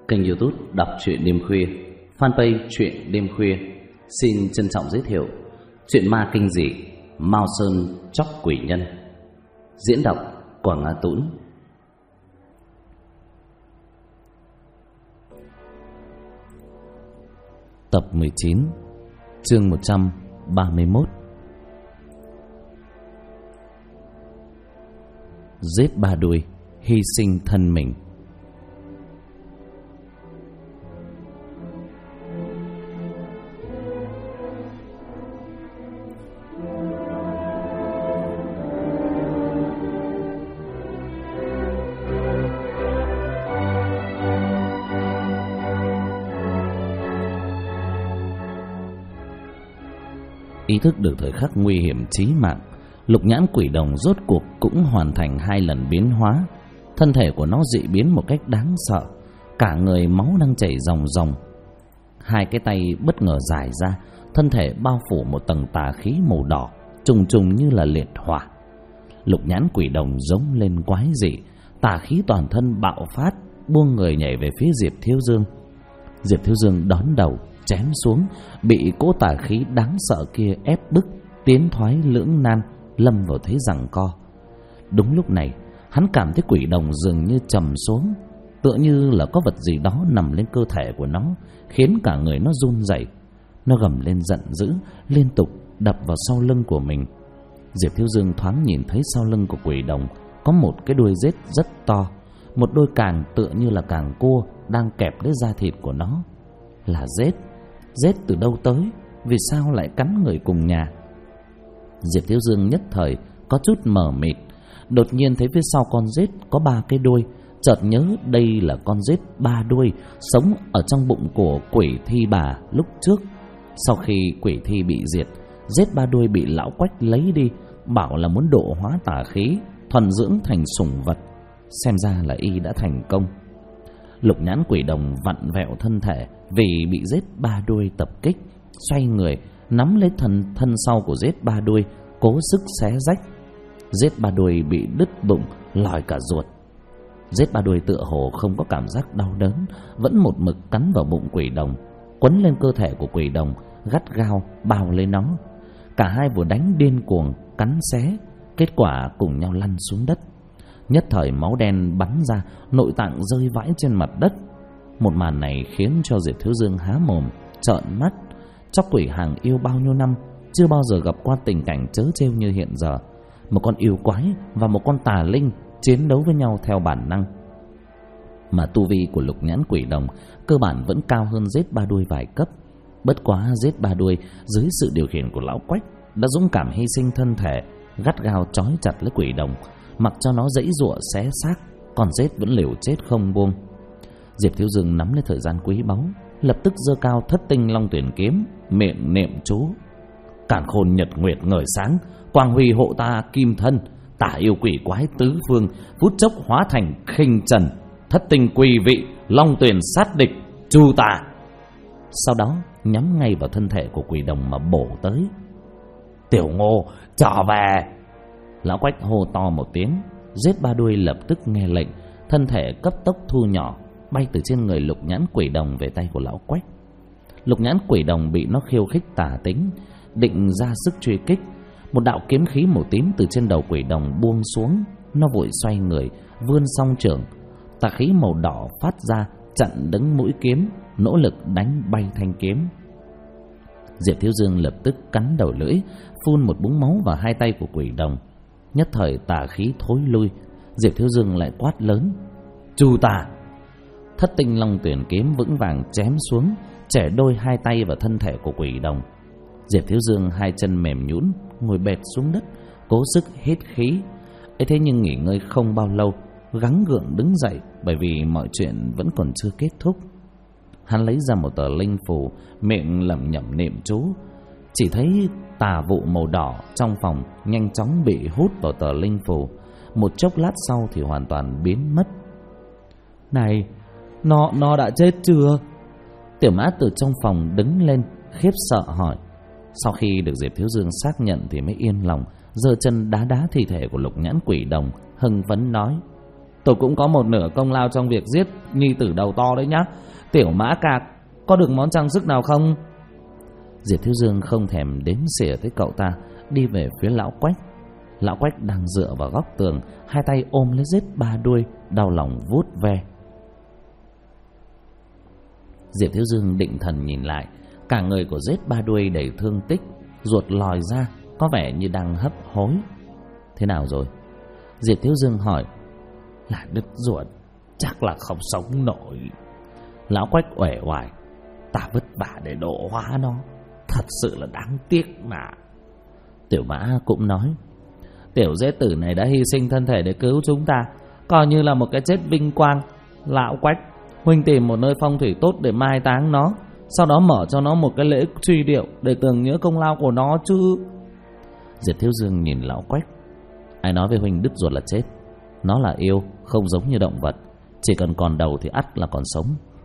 kênh YouTube Đọc truyện đêm khuya, fanpage truyện đêm khuya xin trân trọng giới thiệu truyện ma kinh dị Mao Sơn Chóc Quỷ Nhân. Diễn đọc Quảng Á Tũng. Tập 19, chương 131. Giết ba đuôi, hy sinh thân mình. Ý thức được thời khắc nguy hiểm chí mạng, Lục Nhãn Quỷ Đồng rốt cuộc cũng hoàn thành 2 lần biến hóa. Thân thể của nó dị biến một cách đáng sợ, cả người máu đang chảy ròng ròng. 2 cái tay bất ngờ dài ra, thân thể bao phủ một tầng tà khí màu đỏ, trùng trùng như là liệt hỏa. Lục Nhãn Quỷ Đồng giống lên quái dị, tà khí toàn thân bạo phát, buông người nhảy về phía Diệp Thiếu Dương. Diệp Thiếu Dương đón đầu chém xuống, bị cỗ tà khí đáng sợ kia ép bức, tiến thoái lưỡng nan, lâm vào thế giằng co. Đúng lúc này, hắn cảm thấy quỷ đồng dường như trầm xuống, tựa như là có vật gì đó nằm lên cơ thể của nó, khiến cả người nó run rẩy. Nó gầm lên giận dữ, liên tục đập vào sau lưng của mình. Diệp Thiếu Dương thoáng nhìn thấy sau lưng của quỷ đồng có một cái đuôi rết rất to, một đôi càng tựa như là càng cua đang kẹp lấy da thịt của nó. Là rết. Rết từ đâu tới? Vì sao lại cắn người cùng nhà? Diệp Thiếu Dương nhất thời có chút mờ mịt, đột nhiên thấy phía sau con rết có 3 cái đuôi, chợt nhớ đây là con rết 3 đuôi sống ở trong bụng của quỷ thi bà lúc trước. Sau khi quỷ thi bị diệt, rết 3 đuôi bị lão Quách lấy đi, bảo là muốn độ hóa tà khí, thuần dưỡng thành sủng vật. Xem ra là y đã thành công. Lục Nhãn Quỷ Đồng vặn vẹo thân thể vì bị rết 3 đuôi tập kích, xoay người nắm lấy thân sau của rết 3 đuôi, cố sức xé rách. Rết 3 đuôi bị đứt bụng, lòi cả ruột. Rết 3 đuôi tựa hồ không có cảm giác đau đớn, vẫn một mực cắn vào bụng quỷ đồng, quấn lên cơ thể của quỷ đồng, gắt gao bao lấy nó. Cả hai vừa đánh điên cuồng cắn xé, kết quả cùng nhau lăn xuống đất. Nhất thời máu đen bắn ra, nội tạng rơi vãi trên mặt đất. Một màn này khiến cho Diệp Thiếu Dương há mồm trợn mắt. Chóc quỷ hàng yêu bao nhiêu năm chưa bao giờ gặp qua tình cảnh trớ trêu như hiện giờ. Một con yêu quái và một con tà linh chiến đấu với nhau theo bản năng. Mà tu vi của Lục Nhãn Quỷ Đồng cơ bản vẫn cao hơn rết 3 đuôi vài cấp. Bất quá rết 3 đuôi dưới sự điều khiển của lão Quách đã dũng cảm hy sinh thân thể, gắt gao trói chặt lấy quỷ đồng, mặc cho nó giãy giụa xé xác, còn rết vẫn liều chết không buông. Diệp Thiếu Dương nắm lấy thời gian quý báu, lập tức giơ cao Thất Tinh Long Tuyển kiếm, miệng niệm chú: Càn khôn nhật nguyệt ngời sáng, quang huy hộ ta kim thân, tả yêu quỷ quái tứ phương, phút chốc hóa thành khinh trần, thất tinh quỳ vị, long tuyển sát địch, chu tà. Sau đó nhắm ngay vào thân thể của quỷ đồng mà bổ tới. Tiểu Ngô trở về! Lão Quách hô to một tiếng. Rết 3 đuôi lập tức nghe lệnh, thân thể cấp tốc thu nhỏ, bay từ trên người Lục Nhãn Quỷ Đồng về tay của lão Quách. Lục Nhãn Quỷ Đồng bị nó khiêu khích tà tính, định ra sức truy kích. Một đạo kiếm khí màu tím từ trên đầu quỷ đồng buông xuống, nó vội xoay người, vươn song trưởng, tà khí màu đỏ phát ra chặn đứng mũi kiếm, nỗ lực đánh bay thanh kiếm. Diệp Thiếu Dương lập tức cắn đầu lưỡi, phun một búng máu vào 2 tay của quỷ đồng. Nhất thời tà khí thối lui, Diệp Thiếu Dương lại quát lớn: Chu tà! Thất Tinh Long Tuyển kiếm vững vàng chém xuống, chẻ đôi 2 tay vào thân thể của quỷ đồng. Diệp Thiếu Dương 2 chân mềm nhũn, ngồi bệt xuống đất, cố sức hít khí. Ấy thế nhưng nghỉ ngơi không bao lâu, gắng gượng đứng dậy, bởi vì mọi chuyện vẫn còn chưa kết thúc. Hắn lấy ra một tờ linh phù, miệng lẩm nhẩm niệm chú. Chỉ thấy tà vụ màu đỏ trong phòng nhanh chóng bị hút vào tờ linh phù, một chốc lát sau thì hoàn toàn biến mất. Này, nó đã chết chưa? Tiểu Mã từ trong phòng đứng lên, khiếp sợ hỏi. Sau khi được Diệp Thiếu Dương xác nhận thì mới yên lòng, giơ chân đá đá thi thể của Lục Nhãn Quỷ Đồng, hưng phấn nói: tôi cũng có một nửa công lao trong việc giết nhi tử đầu to đấy nhá. Tiểu Mã ca có được món trang sức nào không? Diệp Thiếu Dương không thèm đếm xỉa tới cậu ta, đi về phía lão Quách. Lão Quách đang dựa vào góc tường, hai tay ôm lấy Giết Ba Đuôi, đau lòng vuốt ve. Diệp Thiếu Dương định thần nhìn lại, cả người của Giết Ba Đuôi đầy thương tích, ruột lòi ra, có vẻ như đang hấp hối. Thế nào rồi? Diệp Thiếu Dương hỏi. Là đứt ruột, chắc là không sống nổi. Lão Quách uể oải. Ta vất vả để độ hóa nó, thật sự là đáng tiếc mà. Tiểu Mã cũng nói. Tiểu Dế Tử này đã hy sinh thân thể để cứu chúng ta, coi như là một cái chết vinh quang. Lão Quách, huynh tìm một nơi phong thủy tốt để mai táng nó, sau đó mở cho nó một cái lễ truy điệu để tưởng nhớ công lao của nó chứ. Diệp Thiếu Dương nhìn lão Quách. Ai nói với huynh đứt ruột là chết? Nó là yêu, không giống như động vật, chỉ cần còn đầu thì ắt là còn sống.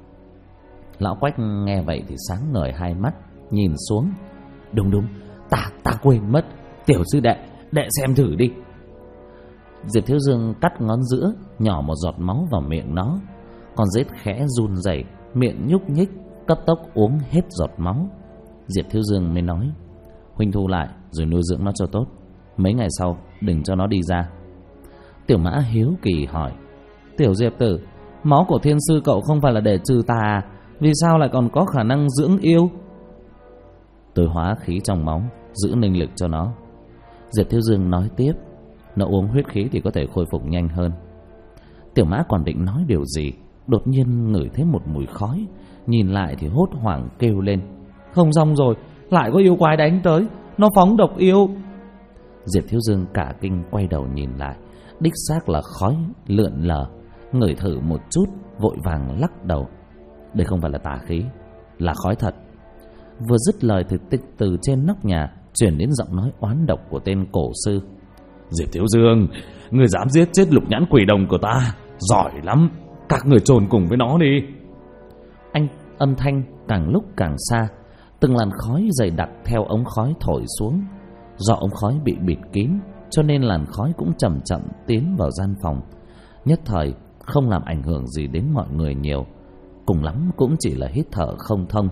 Lão Quách nghe vậy thì sáng ngời hai mắt, nhìn xuống. Đúng, ta quên mất. Tiểu sư đệ xem thử đi. Diệp Thiếu Dương cắt ngón giữa, nhỏ một giọt máu vào miệng nó. Con rết khẽ run rẩy, miệng nhúc nhích, cấp tốc uống hết giọt máu. Diệp Thiếu Dương mới nói. Huynh thu lại rồi nuôi dưỡng nó cho tốt, mấy ngày sau đừng cho nó đi ra. Tiểu Mã hiếu kỳ hỏi. Tiểu Diệp Tử, máu của thiên sư cậu không phải là để trừ tà à? Vì sao lại còn có khả năng dưỡng yêu? Tôi hóa khí trong máu, giữ ninh lực cho nó. Diệp Thiếu Dương nói tiếp. Nó uống huyết khí thì có thể khôi phục nhanh hơn. Tiểu Mã còn định nói điều gì, đột nhiên ngửi thấy một mùi khói, nhìn lại thì hốt hoảng kêu lên. Không xong rồi, lại có yêu quái đánh tới, nó phóng độc yêu. Diệp Thiếu Dương cả kinh quay đầu nhìn lại, đích xác là khói lượn lờ. Ngửi thử một chút, vội vàng lắc đầu. Đây không phải là tà khí, là khói thật. Vừa dứt lời thì từ trên nóc nhà chuyển đến giọng nói oán độc của tên cổ sư. Diệp Thiếu Dương, người dám giết chết Lục Nhãn Quỷ Đồng của ta, giỏi lắm. Các người chôn cùng với nó đi. Âm thanh càng lúc càng xa, từng làn khói dày đặc theo ống khói thổi xuống. Do ống khói bị bịt kín, cho nên làn khói cũng chậm chậm tiến vào gian phòng. Nhất thời không làm ảnh hưởng gì đến mọi người nhiều, cùng lắm cũng chỉ là hít thở không thông.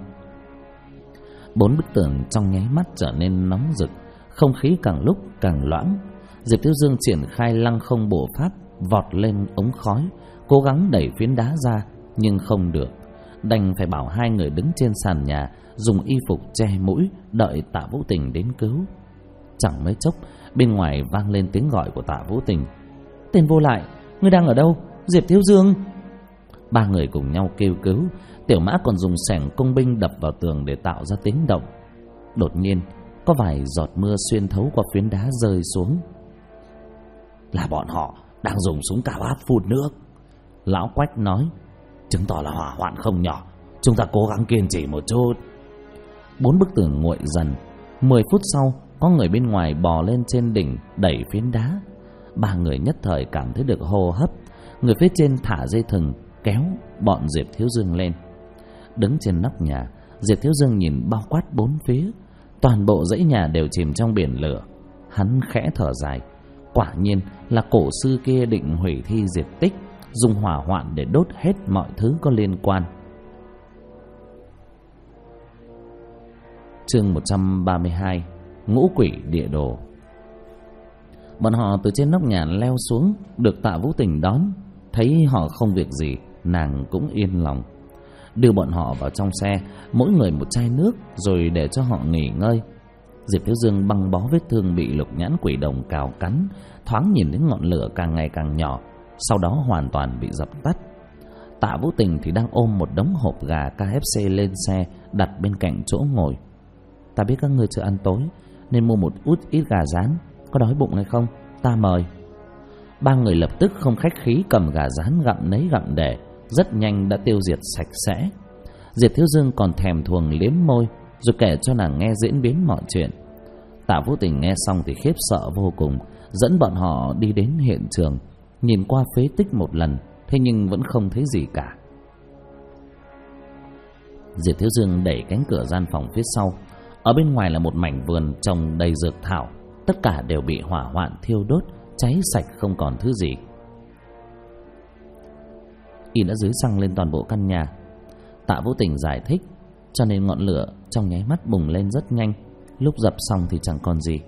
4 bức tường trong nháy mắt trở nên nóng rực, không khí càng lúc càng loãng. Diệp Thiếu Dương triển khai lăng không bổ pháp, vọt lên ống khói, cố gắng đẩy phiến đá ra nhưng không được, đành phải bảo hai người đứng trên sàn nhà dùng y phục che mũi đợi Tạ Vũ Tình đến cứu. Chẳng mấy chốc bên ngoài vang lên tiếng gọi của Tạ Vũ Tình. Tên vô lại, ngươi đang ở đâu? Diệp Thiếu Dương. Ba người cùng nhau kêu cứu. Tiểu Mã còn dùng xẻng công binh đập vào tường để tạo ra tiếng động. Đột nhiên có vài giọt mưa xuyên thấu qua phiến đá rơi xuống. Là bọn họ đang dùng súng cà bát phun nước, Lão Quách nói. Chứng tỏ là hỏa hoạn không nhỏ, chúng ta cố gắng kiên trì một chút. 4 bức tường nguội dần. 10 phút sau có người bên ngoài bò lên trên đỉnh đẩy phiến đá. Ba người nhất thời cảm thấy được hô hấp. Người phía trên thả dây thừng kéo bọn Diệp Thiếu Dương lên. Đứng trên nóc nhà, Diệp Thiếu Dương nhìn bao quát bốn phía. Toàn bộ dãy nhà đều chìm trong biển lửa. Hắn khẽ thở dài. Quả nhiên là cổ sư kia định hủy thi diệt tích, dùng hỏa hoạn để đốt hết mọi thứ có liên quan. Chương 132. Ngũ Quỷ Địa Đồ. Bọn họ từ trên nóc nhà leo xuống, được Tạ Vũ Tình đón. Thấy họ không việc gì, nàng cũng yên lòng, đưa bọn họ vào trong xe, mỗi người một chai nước, rồi để cho họ nghỉ ngơi. Diệp Thiếu Dương băng bó vết thương bị Lục Nhãn Quỷ Đồng cào cắn, thoáng nhìn đến ngọn lửa càng ngày càng nhỏ, sau đó hoàn toàn bị dập tắt. Tạ Vũ Tình thì đang ôm một đống hộp gà KFC lên xe, đặt bên cạnh chỗ ngồi. Ta biết các ngươi chưa ăn tối, nên mua một ít gà rán, có đói bụng hay không? Ta mời. Ba người lập tức không khách khí cầm gà rán gặm nấy gặm để, rất nhanh đã tiêu diệt sạch sẽ. Diệp Thiếu Dương còn thèm thuồng liếm môi, rồi kể cho nàng nghe diễn biến mọi chuyện. Tạ Vũ Tình nghe xong thì khiếp sợ vô cùng, dẫn bọn họ đi đến hiện trường, nhìn qua phế tích một lần, thế nhưng vẫn không thấy gì cả. Diệp Thiếu Dương đẩy cánh cửa gian phòng phía sau. Ở bên ngoài là một mảnh vườn trồng đầy dược thảo, tất cả đều bị hỏa hoạn thiêu đốt, cháy sạch không còn thứ gì. Y đã dưới xăng lên toàn bộ căn nhà. Tạ Vũ Tình giải thích, cho nên ngọn lửa trong nháy mắt bùng lên rất nhanh. Lúc dập xong thì chẳng còn gì.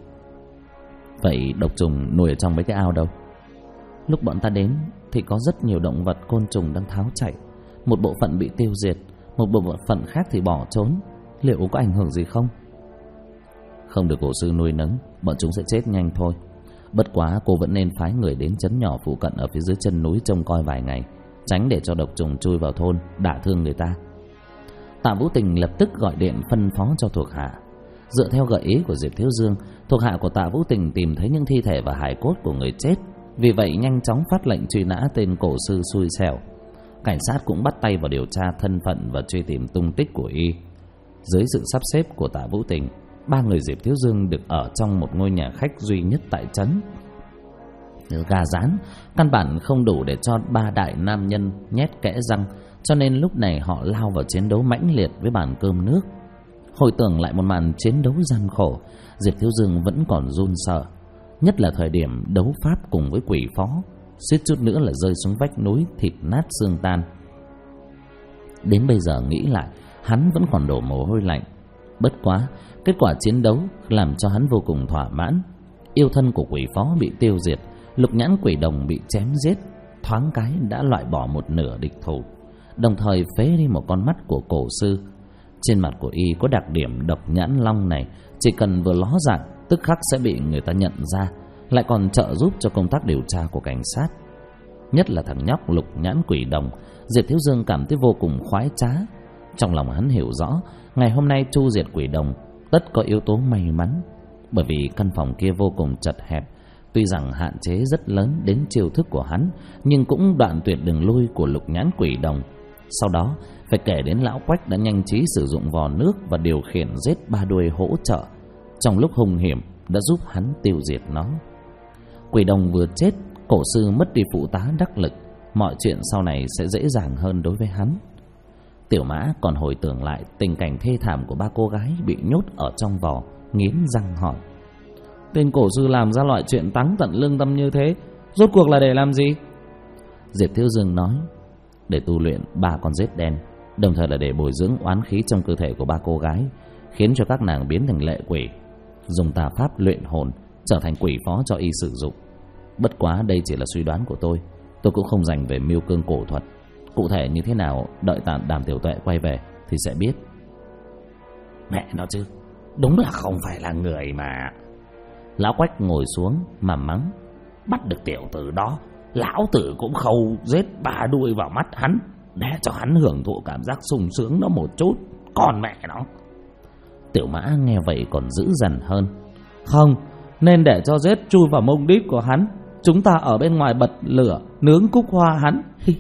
Vậy độc trùng nuôi ở trong mấy cái ao đâu? Lúc bọn ta đến thì có rất nhiều động vật côn trùng đang tháo chạy. Một bộ phận bị tiêu diệt, một bộ phận khác thì bỏ trốn. Liệu có ảnh hưởng gì không? Không được cổ sư nuôi nấng, bọn chúng sẽ chết nhanh thôi. Bất quá cô vẫn nên phái người đến trấn nhỏ phụ cận ở phía dưới chân núi trông coi vài ngày, tránh để cho độc trùng chui vào thôn đả thương người ta. Tạ Vũ Tình lập tức gọi điện phân phó cho thuộc hạ. Dựa theo gợi ý của Diệp Thiếu Dương, thuộc hạ của Tạ Vũ Tình tìm thấy những thi thể và hài cốt của người chết, vì vậy nhanh chóng phát lệnh truy nã tên cổ sư xui xẻo. Cảnh sát cũng bắt tay vào điều tra thân phận và truy tìm tung tích của y. Dưới sự sắp xếp của Tạ Vũ Tình, 3 người Diệp Thiếu Dương được ở trong một ngôi nhà khách duy nhất tại trấn. Gà rán căn bản không đủ để cho 3 đại nam nhân nhét kẽ răng, cho nên lúc này họ lao vào chiến đấu mãnh liệt với bàn cơm nước. Hồi tưởng lại một màn chiến đấu gian khổ, Diệp Thiếu Dương vẫn còn run sợ. Nhất là thời điểm đấu pháp cùng với quỷ phó, suýt chút nữa là rơi xuống vách núi thịt nát xương tan. Đến bây giờ nghĩ lại, hắn vẫn còn đổ mồ hôi lạnh. Bất quá, kết quả chiến đấu làm cho hắn vô cùng thỏa mãn. Yêu thân của quỷ phó bị tiêu diệt, Lục Nhãn Quỷ Đồng bị chém giết, thoáng cái đã loại bỏ một nửa địch thủ, đồng thời phế đi một con mắt của cổ sư. Trên mặt của y có đặc điểm độc nhãn long này, chỉ cần vừa ló dạng tức khắc sẽ bị người ta nhận ra, lại còn trợ giúp cho công tác điều tra của cảnh sát. Nhất là thằng nhóc Lục Nhãn Quỷ Đồng, Diệp Thiếu Dương cảm thấy vô cùng khoái trá. Trong lòng hắn hiểu rõ, ngày hôm nay chu diệt quỷ đồng tất có yếu tố may mắn, bởi vì căn phòng kia vô cùng chật hẹp. Tuy rằng hạn chế rất lớn đến chiêu thức của hắn, nhưng cũng đoạn tuyệt đường lui của Lục Nhãn Quỷ Đồng. Sau đó phải kể đến lão Quách đã nhanh trí sử dụng vò nước và điều khiển giết 3 đuôi hỗ trợ, trong lúc hung hiểm đã giúp hắn tiêu diệt nó. Quỷ đồng vừa chết, cổ sư mất đi phụ tá đắc lực, mọi chuyện sau này sẽ dễ dàng hơn đối với hắn. Tiểu Mã còn hồi tưởng lại tình cảnh thê thảm của 3 cô gái bị nhốt ở trong vò, nghiến răng hỏi: tên cổ sư làm ra loại chuyện táng tận lương tâm như thế, rốt cuộc là để làm gì? Diệp Thiếu Dương nói: để tu luyện 3 con rết đen, đồng thời là để bồi dưỡng oán khí trong cơ thể của 3 cô gái, khiến cho các nàng biến thành lệ quỷ, dùng tà pháp luyện hồn, trở thành quỷ phó cho y sử dụng. Bất quá đây chỉ là suy đoán của tôi cũng không dành về mưu cương cổ thuật. Cụ thể như thế nào, đợi Đàm Tiểu Tuệ quay về thì sẽ biết. Mẹ nó chứ, đúng là không phải là người mà. Lão Quách ngồi xuống mà mắng: bắt được tiểu tử đó, lão tử cũng khâu giết 3 đuôi vào mắt hắn, để cho hắn hưởng thụ cảm giác sung sướng đó một chút. Còn mẹ nó. Tiểu Mã nghe vậy còn dữ dằn hơn: không, nên để cho giết chui vào mông đít của hắn, chúng ta ở bên ngoài bật lửa nướng cúc hoa hắn.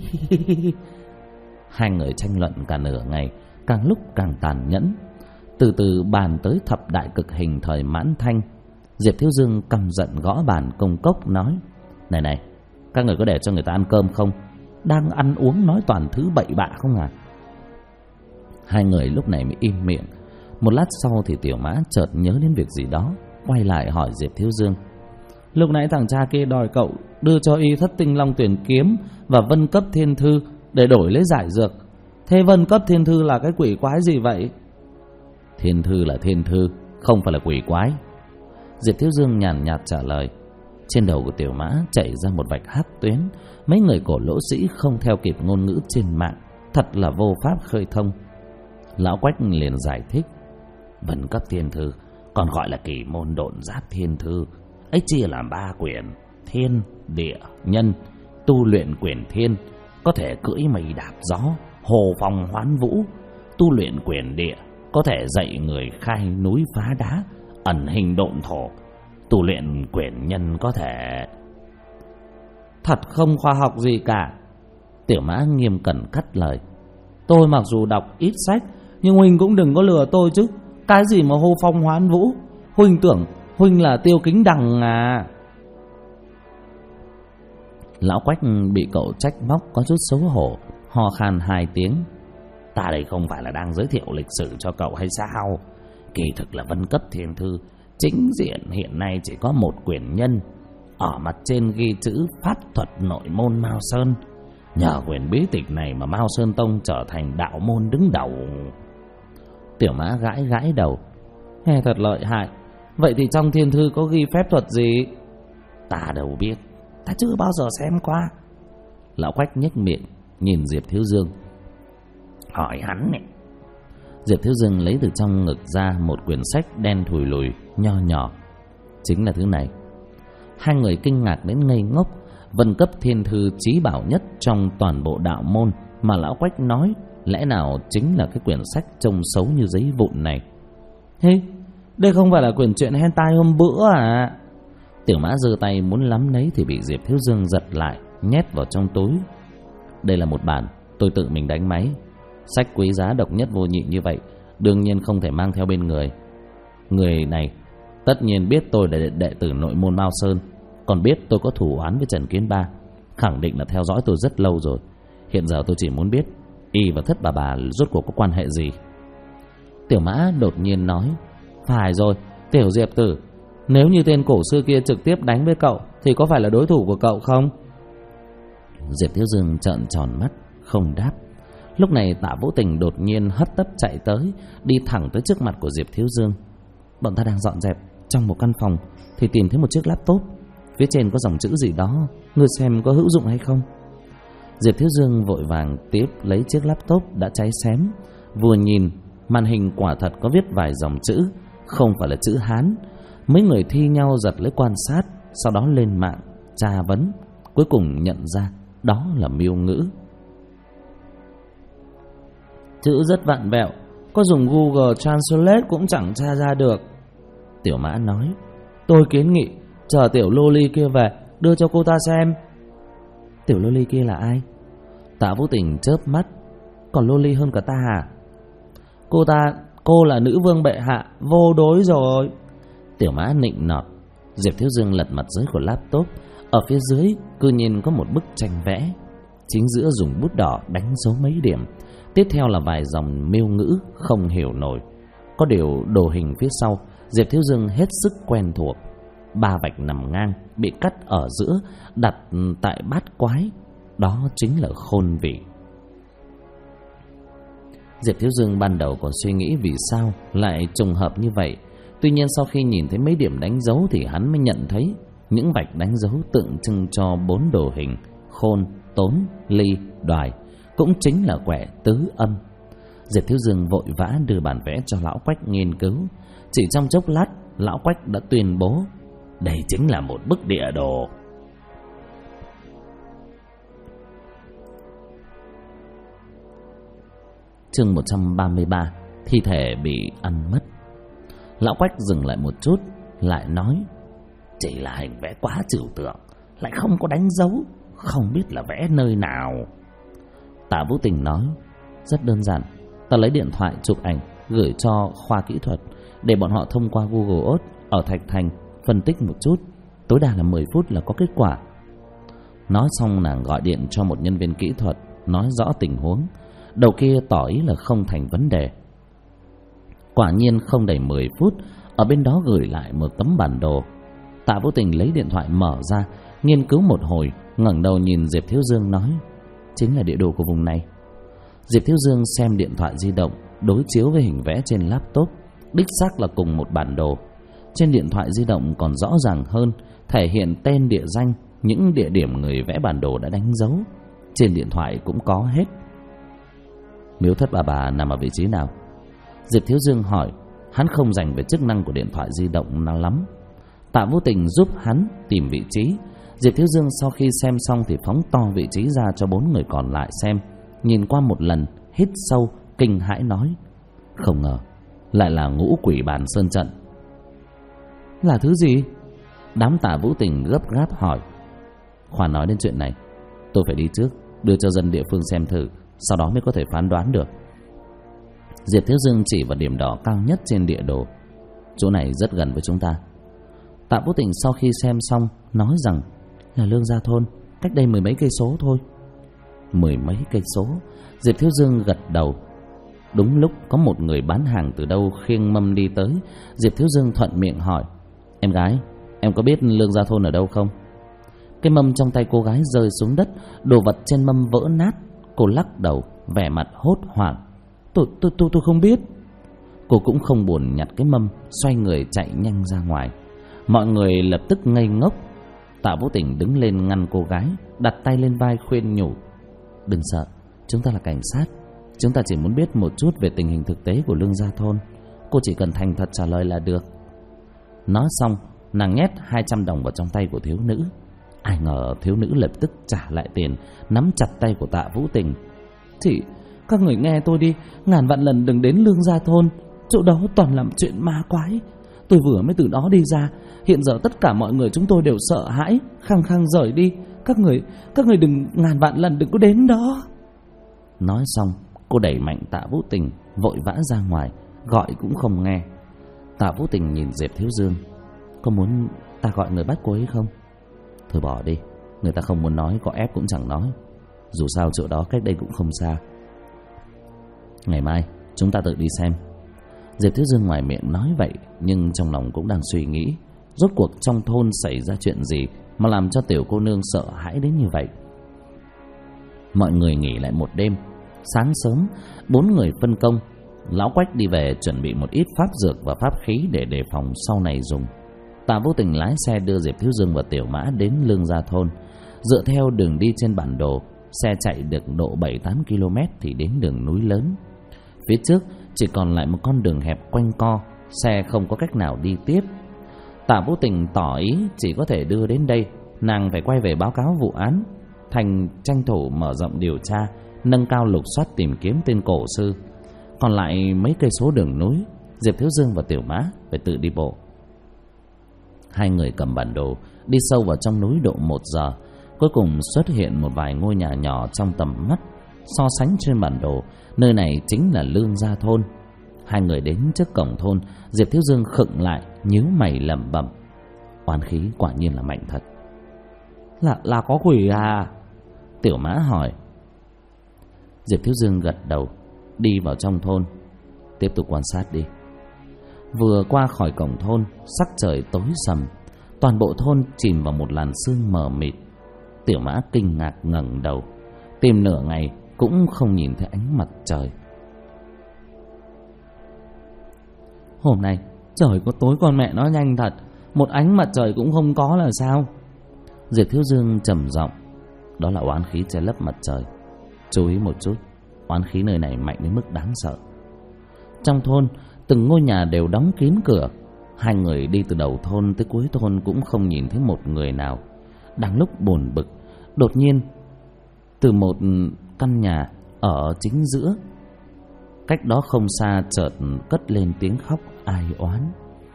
Hai người tranh luận cả nửa ngày, càng lúc càng tàn nhẫn. Từ từ bàn tới thập đại cực hình thời Mãn Thanh. Diệp Thiếu Dương căm giận gõ bàn công cốc nói: này này, các người có để cho người ta ăn cơm không? Đang ăn uống nói toàn thứ bậy bạ không à? Hai người lúc này mới im miệng. Một lát sau thì Tiểu Mã chợt nhớ đến việc gì đó, quay lại hỏi Diệp Thiếu Dương: lúc nãy thằng cha kia đòi cậu đưa cho y Thất Tinh Long Tuyển Kiếm và Vân Cấp Thiên Thư để đổi lấy giải dược. Thế Vân Cấp Thiên Thư là cái quỷ quái gì vậy? Thiên thư là thiên thư, không phải là quỷ quái. Diệp Thiếu Dương nhàn nhạt trả lời. Trên đầu của Tiểu Mã chảy ra một vạch hắc tuyến. Mấy người cổ lỗ sĩ không theo kịp ngôn ngữ trên mạng, thật là vô pháp khơi thông. Lão Quách liền giải thích: Vân Cấp Thiên Thư còn gọi là Kỳ Môn Độn Giáp Thiên Thư, ấy chia làm 3 quyển: thiên, địa, nhân. Tu luyện quyển thiên có thể cưỡi mây đạp gió, hồ phong hoán vũ. Tu luyện quyển địa có thể dạy người khai núi phá đá, ẩn hình độn thổ. Tu luyện quyển nhân có thể... Thật không khoa học gì cả. Tiểu Mã nghiêm cẩn cắt lời. Tôi mặc dù đọc ít sách, nhưng huynh cũng đừng có lừa tôi chứ. Cái gì mà hô phong hoán vũ? Huynh tưởng huynh là Tiêu Kính Đằng à? Lão Quách bị cậu trách móc có chút xấu hổ, ho khan 2 tiếng. Ta đây không phải là đang giới thiệu lịch sử cho cậu hay sao? Kỳ thực là Vân Cấp Thiên Thư chính diện hiện nay chỉ có 1 quyển nhân. Ở mặt trên ghi chữ Pháp Thuật Nội Môn Mao Sơn. Nhờ quyền bí tịch này mà Mao Sơn Tông trở thành đạo môn đứng đầu. Tiểu Mã gãi gãi đầu. Nghe thật lợi hại. Vậy thì trong thiên thư có ghi phép thuật gì? Ta đâu biết, ta chưa bao giờ xem qua. Lão Quách nhếch miệng nhìn Diệp Thiếu Dương. Hỏi hắn này. Diệp Thiếu Dương lấy từ trong ngực ra một quyển sách đen thùi lùi nho nhỏ. Chính là thứ này. Hai người kinh ngạc đến ngây ngốc. Vân cấp thiên thư chí bảo nhất trong toàn bộ đạo môn mà lão Quách nói, lẽ nào chính là cái quyển sách trông xấu như giấy vụn này? Hey, đây không phải là quyển truyện hentai hôm bữa à? Tiểu Mã giơ tay muốn lắm lấy thì bị Diệp Thiếu Dương giật lại, nhét vào trong túi. Đây là một bản tôi tự mình đánh máy. Sách quý giá độc nhất vô nhị như vậy, đương nhiên không thể mang theo bên người. Người này tất nhiên biết tôi là đệ tử nội môn Mao Sơn, còn biết tôi có thù oán với Trần Kiến Ba, khẳng định là theo dõi tôi rất lâu rồi. Hiện giờ tôi chỉ muốn biết y và Thất bà rốt cuộc có quan hệ gì. Tiểu Mã đột nhiên nói, phải rồi, Tiểu Diệp tử, nếu như tên cổ sư kia trực tiếp đánh với cậu thì có phải là đối thủ của cậu không? Diệp Thiếu Dương trợn tròn mắt không đáp. Lúc này Tạ Vũ Tình đột nhiên hấp tấp chạy tới, đi thẳng tới trước mặt của Diệp Thiếu Dương. Bọn ta đang dọn dẹp trong một căn phòng thì tìm thấy một chiếc laptop, phía trên có dòng chữ gì đó, ngươi xem có hữu dụng hay không? Diệp Thiếu Dương vội vàng tiếp lấy chiếc laptop đã cháy xém, vừa nhìn màn hình quả thật có viết vài dòng chữ, không phải là chữ Hán. Mấy người thi nhau giật lấy quan sát, sau đó lên mạng tra vấn, cuối cùng nhận ra đó là miêu ngữ. Chữ rất vặn vẹo, có dùng Google Translate cũng chẳng tra ra được. Tiểu Mã nói, tôi kiến nghị chờ tiểu loli kia về đưa cho cô ta xem. Tiểu loli kia là ai? Tạ Vũ Tình chớp mắt, còn loli hơn cả ta hả? Cô là nữ vương bệ hạ, vô đối rồi. Tiểu Mã nịnh nọt. Diệp Thiếu Dương lật mặt dưới của laptop, ở phía dưới cư nhiên có một bức tranh vẽ, chính giữa dùng bút đỏ đánh dấu mấy điểm, tiếp theo là vài dòng miêu ngữ không hiểu nổi. Có điều đồ hình phía sau Diệp Thiếu Dương hết sức quen thuộc. 3 vạch nằm ngang bị cắt ở giữa, đặt tại bát quái, đó chính là khôn vị. Diệp Thiếu Dương ban đầu còn suy nghĩ vì sao lại trùng hợp như vậy. Tuy nhiên sau khi nhìn thấy mấy điểm đánh dấu thì hắn mới nhận thấy những vạch đánh dấu tượng trưng cho 4 đồ hình: khôn, tốn, ly, đoài, cũng chính là quẻ tứ âm. Diệp Thiếu Dương vội vã đưa bản vẽ cho lão Quách nghiên cứu. Chỉ trong chốc lát, lão Quách đã tuyên bố đây chính là một bức địa đồ. Chương 133: Thi thể bị ăn mất. Lão Quách dừng lại một chút, lại nói, chỉ là hình vẽ quá trừu tượng, lại không có đánh dấu, không biết là vẽ nơi nào. Tạ Vũ Tình nói, rất đơn giản, ta lấy điện thoại chụp ảnh gửi cho khoa kỹ thuật để bọn họ thông qua Google Earth ở Thạch Thành phân tích một chút, tối đa là 10 phút là có kết quả. Nói xong nàng gọi điện cho một nhân viên kỹ thuật nói rõ tình huống. Đầu kia tỏ ý là không thành vấn đề. Quả nhiên không đầy 10 phút, ở bên đó gửi lại một tấm bản đồ. Tạ Vũ Tình lấy điện thoại mở ra, nghiên cứu một hồi, ngẩng đầu nhìn Diệp Thiếu Dương nói, chính là địa đồ của vùng này. Diệp Thiếu Dương xem điện thoại di động, đối chiếu với hình vẽ trên laptop, đích xác là cùng một bản đồ. Trên điện thoại di động còn rõ ràng hơn, thể hiện tên địa danh, những địa điểm người vẽ bản đồ đã đánh dấu. Trên điện thoại cũng có hết. Miếu Thất bà nằm ở vị trí nào? Diệp Thiếu Dương hỏi, hắn không dành về chức năng của điện thoại di động nào lắm. Tạ Vũ Tình giúp hắn tìm vị trí. Diệp Thiếu Dương sau khi xem xong thì phóng to vị trí ra cho 4 người còn lại xem. Nhìn qua một lần, hít sâu, kinh hãi nói, không ngờ lại là Ngũ Quỷ Bàn Sơn Trận. Là thứ gì? Đám Tạ Vũ Tình gấp gáp hỏi. Khoan nói đến chuyện này, tôi phải đi trước, đưa cho dân địa phương xem thử, sau đó mới có thể phán đoán được. Diệp Thiếu Dương chỉ vào điểm đỏ cao nhất trên địa đồ. Chỗ này rất gần với chúng ta. Tạ Vũ Tình sau khi xem xong nói rằng là Lương Gia Thôn, cách đây 10 mấy cây số thôi. 10 mấy cây số? Diệp Thiếu Dương gật đầu. Đúng lúc có một người bán hàng từ đâu khiêng mâm đi tới. Diệp Thiếu Dương thuận miệng hỏi, em gái, em có biết Lương Gia Thôn ở đâu không? Cái mâm trong tay cô gái rơi xuống đất, đồ vật trên mâm vỡ nát. Cô lắc đầu, vẻ mặt hốt hoảng. Tôi không biết. Cô cũng không buồn nhặt cái mâm, xoay người chạy nhanh ra ngoài. Mọi người lập tức ngây ngốc. Tạ Vũ Tình đứng lên ngăn cô gái, đặt tay lên vai khuyên nhủ. Đừng sợ, chúng ta là cảnh sát. Chúng ta chỉ muốn biết một chút về tình hình thực tế của Lương Gia Thôn. Cô chỉ cần thành thật trả lời là được. Nói xong, nàng nhét 200 đồng vào trong tay của thiếu nữ. Ai ngờ thiếu nữ lập tức trả lại tiền, nắm chặt tay của Tạ Vũ Tình. Chị, các người nghe tôi đi, ngàn vạn lần đừng đến Lương Gia Thôn. Chỗ đó toàn làm chuyện ma quái. Tôi vừa mới từ đó đi ra. Hiện giờ tất cả mọi người chúng tôi đều sợ hãi, khăng khăng rời đi. Các người đừng, ngàn vạn lần đừng có đến đó. Nói xong, cô đẩy mạnh Tạ Vũ Tình vội vã ra ngoài, gọi cũng không nghe. Tạ Vũ Tình nhìn Diệp Thiếu Dương. Có muốn ta gọi người bắt cô ấy không? Thôi bỏ đi, người ta không muốn nói, có ép cũng chẳng nói. Dù sao chỗ đó cách đây cũng không xa. Ngày mai chúng ta tự đi xem. Diệp Thiếu Dương ngoài miệng nói vậy, nhưng trong lòng cũng đang suy nghĩ, rốt cuộc trong thôn xảy ra chuyện gì mà làm cho tiểu cô nương sợ hãi đến như vậy. Mọi người nghỉ lại một đêm. Sáng sớm, 4 người phân công. Lão Quách đi về chuẩn bị một ít pháp dược và pháp khí để đề phòng sau này dùng. Tạ Vũ Tình lái xe đưa Diệp Thiếu Dương và Tiểu Mã đến Lương Gia Thôn. Dựa theo đường đi trên bản đồ, xe chạy được độ 7-8 km thì đến đường núi lớn. Phía trước chỉ còn lại một con đường hẹp quanh co, xe không có cách nào đi tiếp. Tạ Vũ Tình tỏ ý chỉ có thể đưa đến đây, nàng phải quay về báo cáo vụ án. Thành tranh thủ mở rộng điều tra, nâng cao lục soát tìm kiếm tên cổ sư. Còn lại mấy cây số đường núi, Diệp Thiếu Dương và Tiểu Mã phải tự đi bộ. Hai người cầm bản đồ đi sâu vào trong núi độ 1 giờ. Cuối cùng xuất hiện một vài ngôi nhà nhỏ trong tầm mắt. So sánh trên bản đồ, nơi này chính là Lương Gia Thôn. Hai người đến trước cổng thôn, Diệp Thiếu Dương khựng lại, nhíu mày lẩm bẩm. Oán khí quả nhiên là mạnh thật. Là có quỷ à? Tiểu Mã hỏi. Diệp Thiếu Dương gật đầu, đi vào trong thôn. Tiếp tục quan sát đi. Vừa qua khỏi cổng thôn, sắc trời tối sầm, toàn bộ thôn chìm vào một làn sương mờ mịt. Tiểu Mã kinh ngạc ngẩng đầu, tìm nửa ngày cũng không nhìn thấy ánh mặt trời. Hôm nay trời có tối con mẹ nó nhanh thật, một ánh mặt trời cũng không có là sao? Diệp Thiếu Dương trầm giọng. Đó là oán khí che lấp mặt trời. Chú ý một chút, oán khí nơi này mạnh đến mức đáng sợ. Trong thôn, từng ngôi nhà đều đóng kín cửa. Hai người đi từ đầu thôn tới cuối thôn cũng không nhìn thấy một người nào. Đang lúc buồn bực, đột nhiên từ một căn nhà ở chính giữa, cách đó không xa, chợt cất lên tiếng khóc ai oán.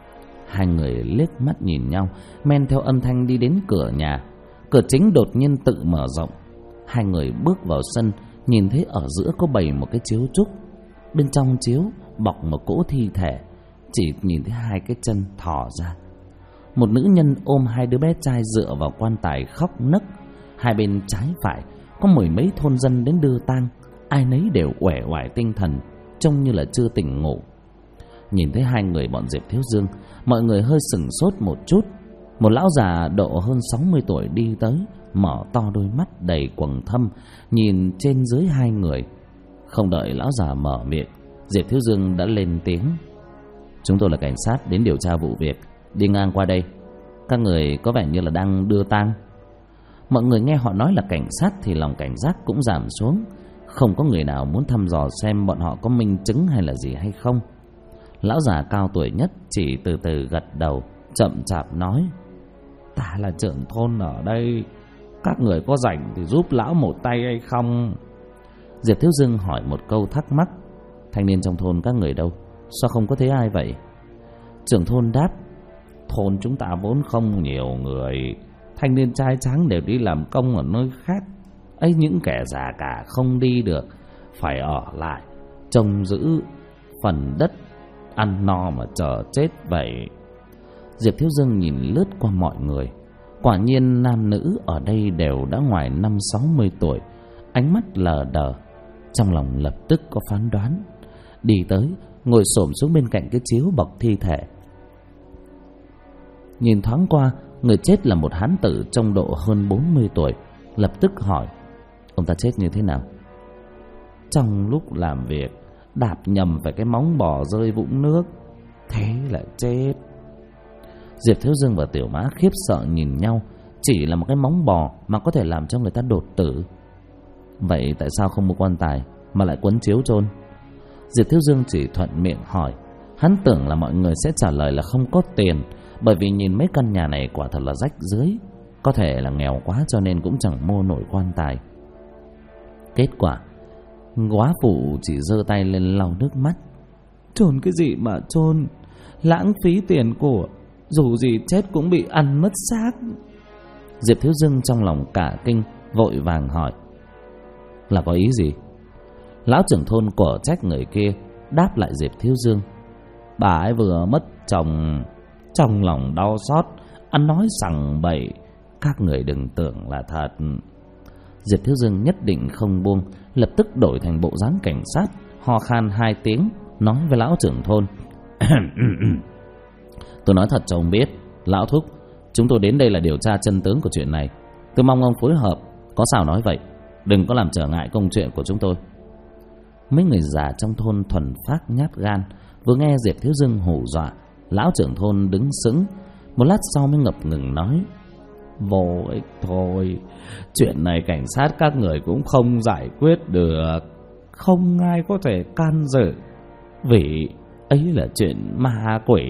Hai người liếc mắt nhìn nhau, men theo âm thanh đi đến cửa nhà. Cửa chính đột nhiên tự mở rộng. Hai người bước vào sân, nhìn thấy ở giữa có bày một cái chiếu trúc. Bên trong chiếu bọc một cỗ thi thể, chỉ nhìn thấy hai cái chân thò ra. Một nữ nhân ôm hai đứa bé trai dựa vào quan tài khóc nấc. Hai bên trái phải có mười mấy thôn dân đến đưa tang, ai nấy đều uể oải tinh thần, trông như là chưa tỉnh ngủ. Nhìn thấy hai người bọn Diệp Thiếu Dương, mọi người hơi sửng sốt một chút. Một lão già độ hơn 60 tuổi đi tới, mở to đôi mắt đầy quầng thâm, nhìn trên dưới hai người. Không đợi lão già mở miệng, Diệp Thiếu Dương đã lên tiếng. Chúng tôi là cảnh sát đến điều tra vụ việc, đi ngang qua đây. Các người có vẻ như là đang đưa tang. Mọi người nghe họ nói là cảnh sát thì lòng cảnh giác cũng giảm xuống. Không có người nào muốn thăm dò xem bọn họ có minh chứng hay là gì hay không. Lão già cao tuổi nhất chỉ từ từ gật đầu, chậm chạp nói. Ta là trưởng thôn ở đây, các người có rảnh thì giúp lão một tay hay không? Diệp Thiếu Dương hỏi một câu thắc mắc. Thanh niên trong thôn các người đâu, sao không có thấy ai vậy? Trưởng thôn đáp. Thôn chúng ta vốn không nhiều người, thanh niên trai tráng đều đi làm công ở nơi khác. Ấy, những kẻ già cả không đi được, phải ở lại trông giữ phần đất, ăn no mà chờ chết vậy. Diệp Thiếu Dương nhìn lướt qua mọi người. Quả nhiên nam nữ ở đây đều đã ngoài 50-60 tuổi, ánh mắt lờ đờ. Trong lòng lập tức có phán đoán, đi tới ngồi xổm xuống bên cạnh cái chiếu bọc thi thể. Nhìn thoáng qua, Người chết là một hán tử trông độ hơn 40 tuổi, lập tức hỏi: ông ta chết như thế nào? Trong lúc làm việc đạp nhầm phải cái móng bò rơi vũng nước, thế là chết. Diệp Thiếu Dương và Tiểu Mã khiếp sợ nhìn nhau. Chỉ là một cái móng bò mà có thể làm cho người ta đột tử. Vậy tại sao không mua quan tài mà lại quấn chiếu chôn? Diệp Thiếu Dương chỉ thuận miệng hỏi. Hắn tưởng là mọi người sẽ trả lời là không có tiền, bởi vì nhìn mấy căn nhà này quả thật là rách rưới, có thể là nghèo quá cho nên cũng chẳng mua nổi quan tài. Kết quả góa phụ chỉ giơ tay lên lau nước mắt. Chôn cái gì mà chôn, lãng phí tiền của, dù gì chết cũng bị ăn mất xác. Diệp Thiếu Dương trong lòng cả kinh, vội vàng hỏi: là có ý gì? Lão trưởng thôn của trách người kia đáp lại Diệp Thiếu Dương: bà ấy vừa mất chồng, trong lòng đau xót, ăn nói sằng bậy, các người đừng tưởng là thật. Diệp Thiếu Dương nhất định không buông, lập tức đổi thành bộ dáng cảnh sát, ho khan 2 tiếng, nói với lão trưởng thôn: tôi nói thật cho ông biết, lão thúc, chúng tôi đến đây là điều tra chân tướng của chuyện này. Tôi mong ông phối hợp, có sao nói vậy, đừng có làm trở ngại công chuyện của chúng tôi. Mấy người già trong thôn thuần phác nhát gan, vừa nghe Diệp Thiếu Dương hù dọa, lão trưởng thôn đứng sững, một lát sau mới ngập ngừng nói: vô ích thôi, chuyện này cảnh sát các người cũng không giải quyết được, không ai có thể can dự, vì ấy là chuyện ma quỷ.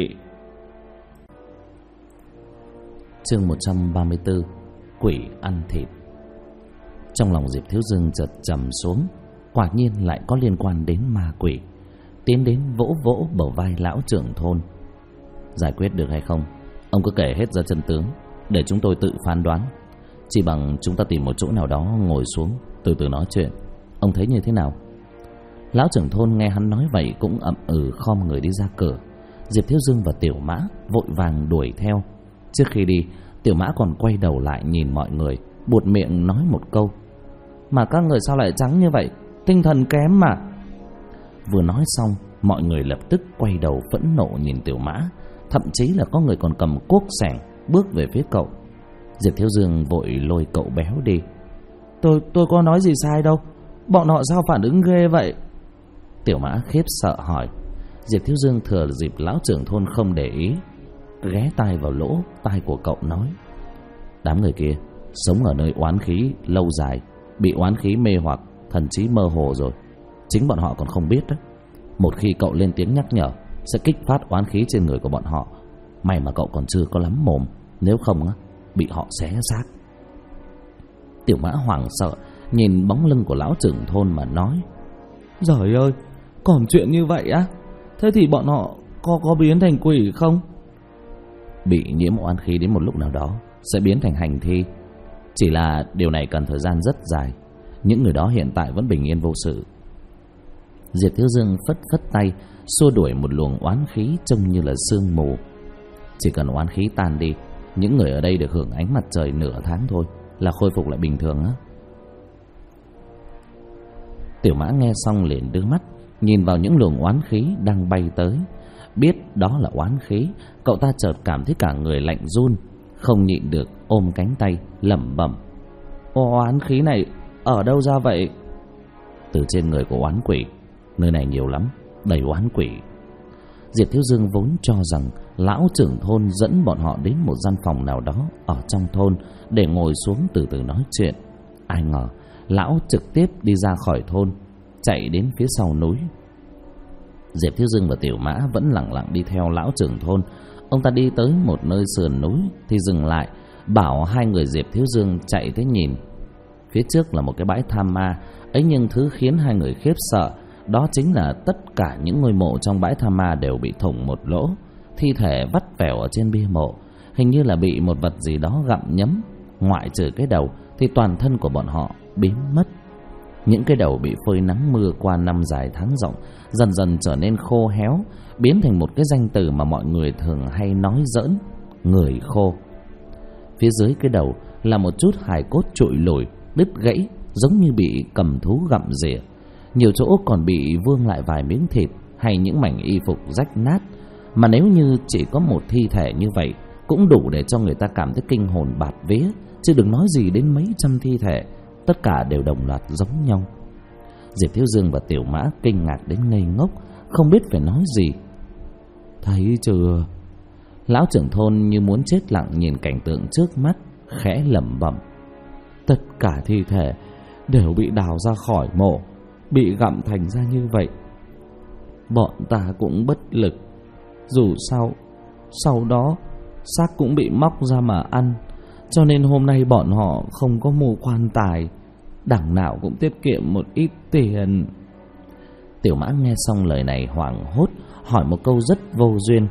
Chương 134: Quỷ ăn thịt. Trong lòng Diệp Thiếu Dương chợt trầm xuống, quả nhiên lại có liên quan đến ma quỷ. Tiến đến vỗ vỗ bờ vai lão trưởng thôn: giải quyết được hay không, ông cứ kể hết ra chân tướng để chúng tôi tự phán đoán. Chỉ bằng chúng ta tìm một chỗ nào đó ngồi xuống từ từ nói chuyện. Ông thấy như thế nào? Lão trưởng thôn nghe hắn nói vậy cũng ậm khom người đi ra cửa. Diệp Thiếu Dương và Tiểu Mã vội vàng đuổi theo. Trước khi đi, Tiểu Mã còn quay đầu lại nhìn mọi người, buột miệng nói một câu: mà các người sao lại trắng như vậy, tinh thần kém mà. Vừa nói xong, mọi người lập tức quay đầu phẫn nộ nhìn Tiểu Mã, thậm chí là có người còn cầm cuốc xẻng bước về phía cậu. Diệp Thiếu Dương vội lôi cậu béo đi. Tôi có nói gì sai đâu, bọn họ sao phản ứng ghê vậy? Tiểu Mã khiếp sợ hỏi. Diệp Thiếu Dương thừa dịp lão trưởng thôn không để ý, ghé tai vào lỗ tai của cậu nói: đám người kia sống ở nơi oán khí lâu dài, bị oán khí mê hoặc, thần trí mơ hồ rồi. Chính bọn họ còn không biết đó. Một khi cậu lên tiếng nhắc nhở, sẽ kích phát oán khí trên người của bọn họ. May mà cậu còn chưa có lắm mồm, nếu không bị họ xé xác. Tiểu Mã hoảng sợ nhìn bóng lưng của lão trưởng thôn mà nói: trời ơi, còn chuyện như vậy á? Thế thì bọn họ có biến thành quỷ không? Bị nhiễm oán khí đến một lúc nào đó sẽ biến thành hành thi. Chỉ là điều này cần thời gian rất dài. Những người đó hiện tại vẫn bình yên vô sự. Diệp Thiếu Dương phất phất tay, xua đuổi một luồng oán khí trông như là sương mù. Chỉ cần oán khí tan đi, những người ở đây được hưởng ánh mặt trời nửa tháng thôi là khôi phục lại bình thường á. Tiểu Mã nghe xong liền đưa mắt nhìn vào những luồng oán khí đang bay tới. Biết đó là oán khí, cậu ta chợt cảm thấy cả người lạnh run, không nhịn được ôm cánh tay lẩm bẩm: oán khí này ở đâu ra vậy? Từ trên người của oán quỷ. Nơi này nhiều lắm, đầy oán quỷ. Diệp Thiếu Dương vốn cho rằng lão trưởng thôn dẫn bọn họ đến một gian phòng nào đó ở trong thôn để ngồi xuống từ từ nói chuyện. Ai ngờ lão trực tiếp đi ra khỏi thôn, chạy đến phía sau núi. Diệp Thiếu Dương và Tiểu Mã vẫn lặng lặng đi theo lão trưởng thôn. Ông ta đi tới một nơi sườn núi thì dừng lại, bảo hai người Diệp Thiếu Dương chạy tới nhìn. Phía trước là một cái bãi tha ma ấy, nhưng thứ khiến hai người khiếp sợ đó chính là tất cả những ngôi mộ trong bãi tha ma đều bị thủng một lỗ, thi thể vắt vẻo ở trên bia mộ, hình như là bị một vật gì đó gặm nhấm. Ngoại trừ cái đầu thì toàn thân của bọn họ biến mất. Những cái đầu bị phơi nắng mưa qua năm dài tháng rộng dần dần trở nên khô héo, biến thành một cái danh từ mà mọi người thường hay nói giỡn: người khô. Phía dưới cái đầu là một chút hài cốt trụi lủi, đứt gãy, giống như bị cầm thú gặm rỉa. Nhiều chỗ còn bị vương lại vài miếng thịt hay những mảnh y phục rách nát. Mà nếu như chỉ có một thi thể như vậy cũng đủ để cho người ta cảm thấy kinh hồn bạt vía, chứ đừng nói gì đến mấy trăm thi thể. Tất cả đều đồng loạt giống nhau. Diệp Thiếu Dương và Tiểu Mã kinh ngạc đến ngây ngốc, không biết phải nói gì. Thấy chưa? Lão trưởng thôn như muốn chết lặng nhìn cảnh tượng trước mắt, khẽ lẩm bẩm. Tất cả thi thể đều bị đào ra khỏi mộ, bị gặm thành ra như vậy. Bọn ta cũng bất lực. Dù sao, sau đó xác cũng bị móc ra mà ăn, cho nên hôm nay bọn họ không có mua quan tài, đằng nào cũng tiết kiệm một ít tiền. Tiểu Mã nghe xong lời này hoảng hốt, hỏi một câu rất vô duyên.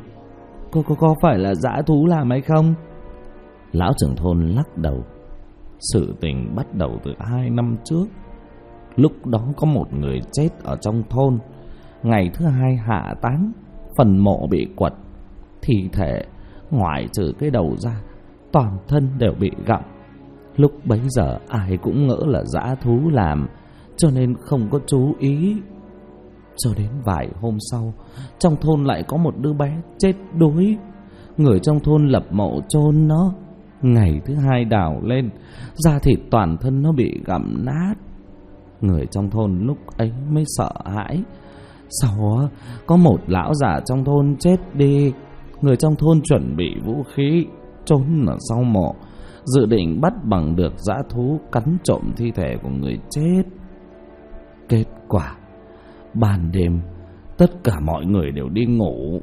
Có phải là dã thú làm hay không? Lão trưởng thôn lắc đầu. Sự tình bắt đầu từ 2 năm trước. Lúc đó có một người chết ở trong thôn. Ngày thứ 2 hạ táng, phần mộ bị quật, thi thể ngoại trừ cái đầu ra, toàn thân đều bị gặm. Lúc bấy giờ ai cũng ngỡ là dã thú làm, cho nên không có chú ý. Cho đến vài hôm sau, trong thôn lại có một đứa bé chết đuối. Người trong thôn lập mộ chôn nó. Ngày thứ 2 đào lên, da thịt toàn thân nó bị gặm nát. Người trong thôn lúc ấy mới sợ hãi. Sau có một lão già trong thôn chết đi. Người trong thôn chuẩn bị vũ khí, trốn ở sau mộ, dự định bắt bằng được dã thú cắn trộm thi thể của người chết. Kết quả, ban đêm tất cả mọi người đều đi ngủ.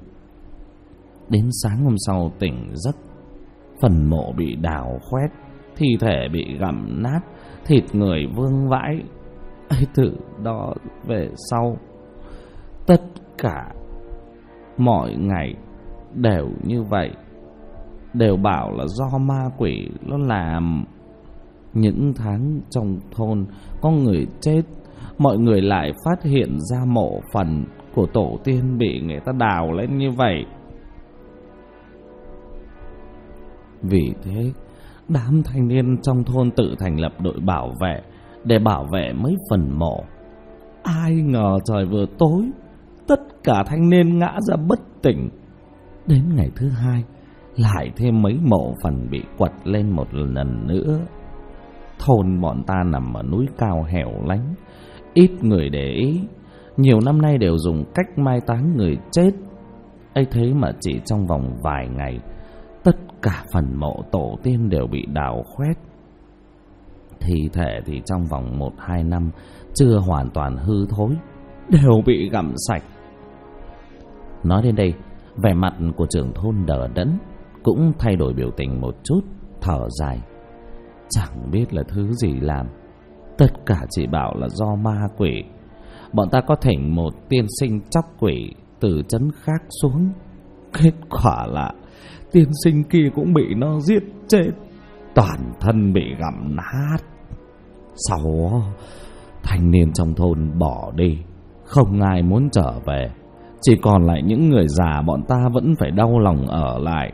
Đến sáng hôm sau tỉnh giấc, phần mộ bị đào khoét, thi thể bị gặm nát, thịt người vương vãi. Ấy, từ đó về sau, tất cả mọi ngày đều như vậy, đều bảo là do ma quỷ nó làm. Những tháng trong thôn có người chết, mọi người lại phát hiện ra mộ phần của tổ tiên bị người ta đào lên như vậy. Vì thế, đám thanh niên trong thôn tự thành lập đội bảo vệ để bảo vệ mấy phần mộ. Ai ngờ trời vừa tối, tất cả thanh niên ngã ra bất tỉnh. Đến ngày thứ 2, lại thêm mấy mộ phần bị quật lên một lần nữa. Thôn bọn ta nằm ở núi cao hẻo lánh, ít người để ý. Nhiều năm nay đều dùng cách mai táng người chết. ấy thế mà chỉ trong vòng vài ngày, tất cả phần mộ tổ tiên đều bị đào khoét. Thi thể thì trong vòng 1-2 năm chưa hoàn toàn hư thối, đều bị gặm sạch. Nói đến đây, vẻ mặt của trưởng thôn đờ đẫn, cũng thay đổi biểu tình một chút, thở dài. Chẳng biết là thứ gì làm, tất cả chỉ bảo là do ma quỷ. Bọn ta có thỉnh một tiên sinh chóc quỷ từ trấn khác xuống, kết quả là tiên sinh kia cũng bị nó giết chết, toàn thân bị gặm nát. Sau thanh niên trong thôn bỏ đi, không ai muốn trở về, chỉ còn lại những người già bọn ta vẫn phải đau lòng ở lại.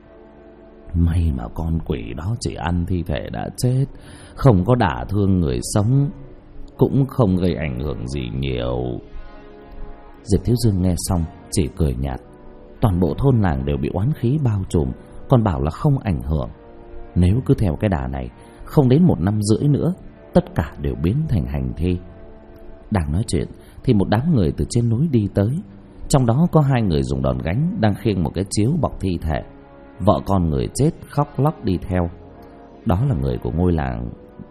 May mà con quỷ đó chỉ ăn thi thể đã chết, không có đả thương người sống, cũng không gây ảnh hưởng gì nhiều. Diệp Thiếu Dương nghe xong chỉ cười nhạt. Toàn bộ thôn làng đều bị oán khí bao trùm, còn bảo là không ảnh hưởng. Nếu cứ theo cái đà này, không đến 1 năm rưỡi nữa, tất cả đều biến thành hành thi. Đang nói chuyện thì một đám người từ trên núi đi tới. Trong đó có 2 người dùng đòn gánh đang khiêng một cái chiếu bọc thi thể. Vợ con người chết khóc lóc đi theo. Đó là người của ngôi làng,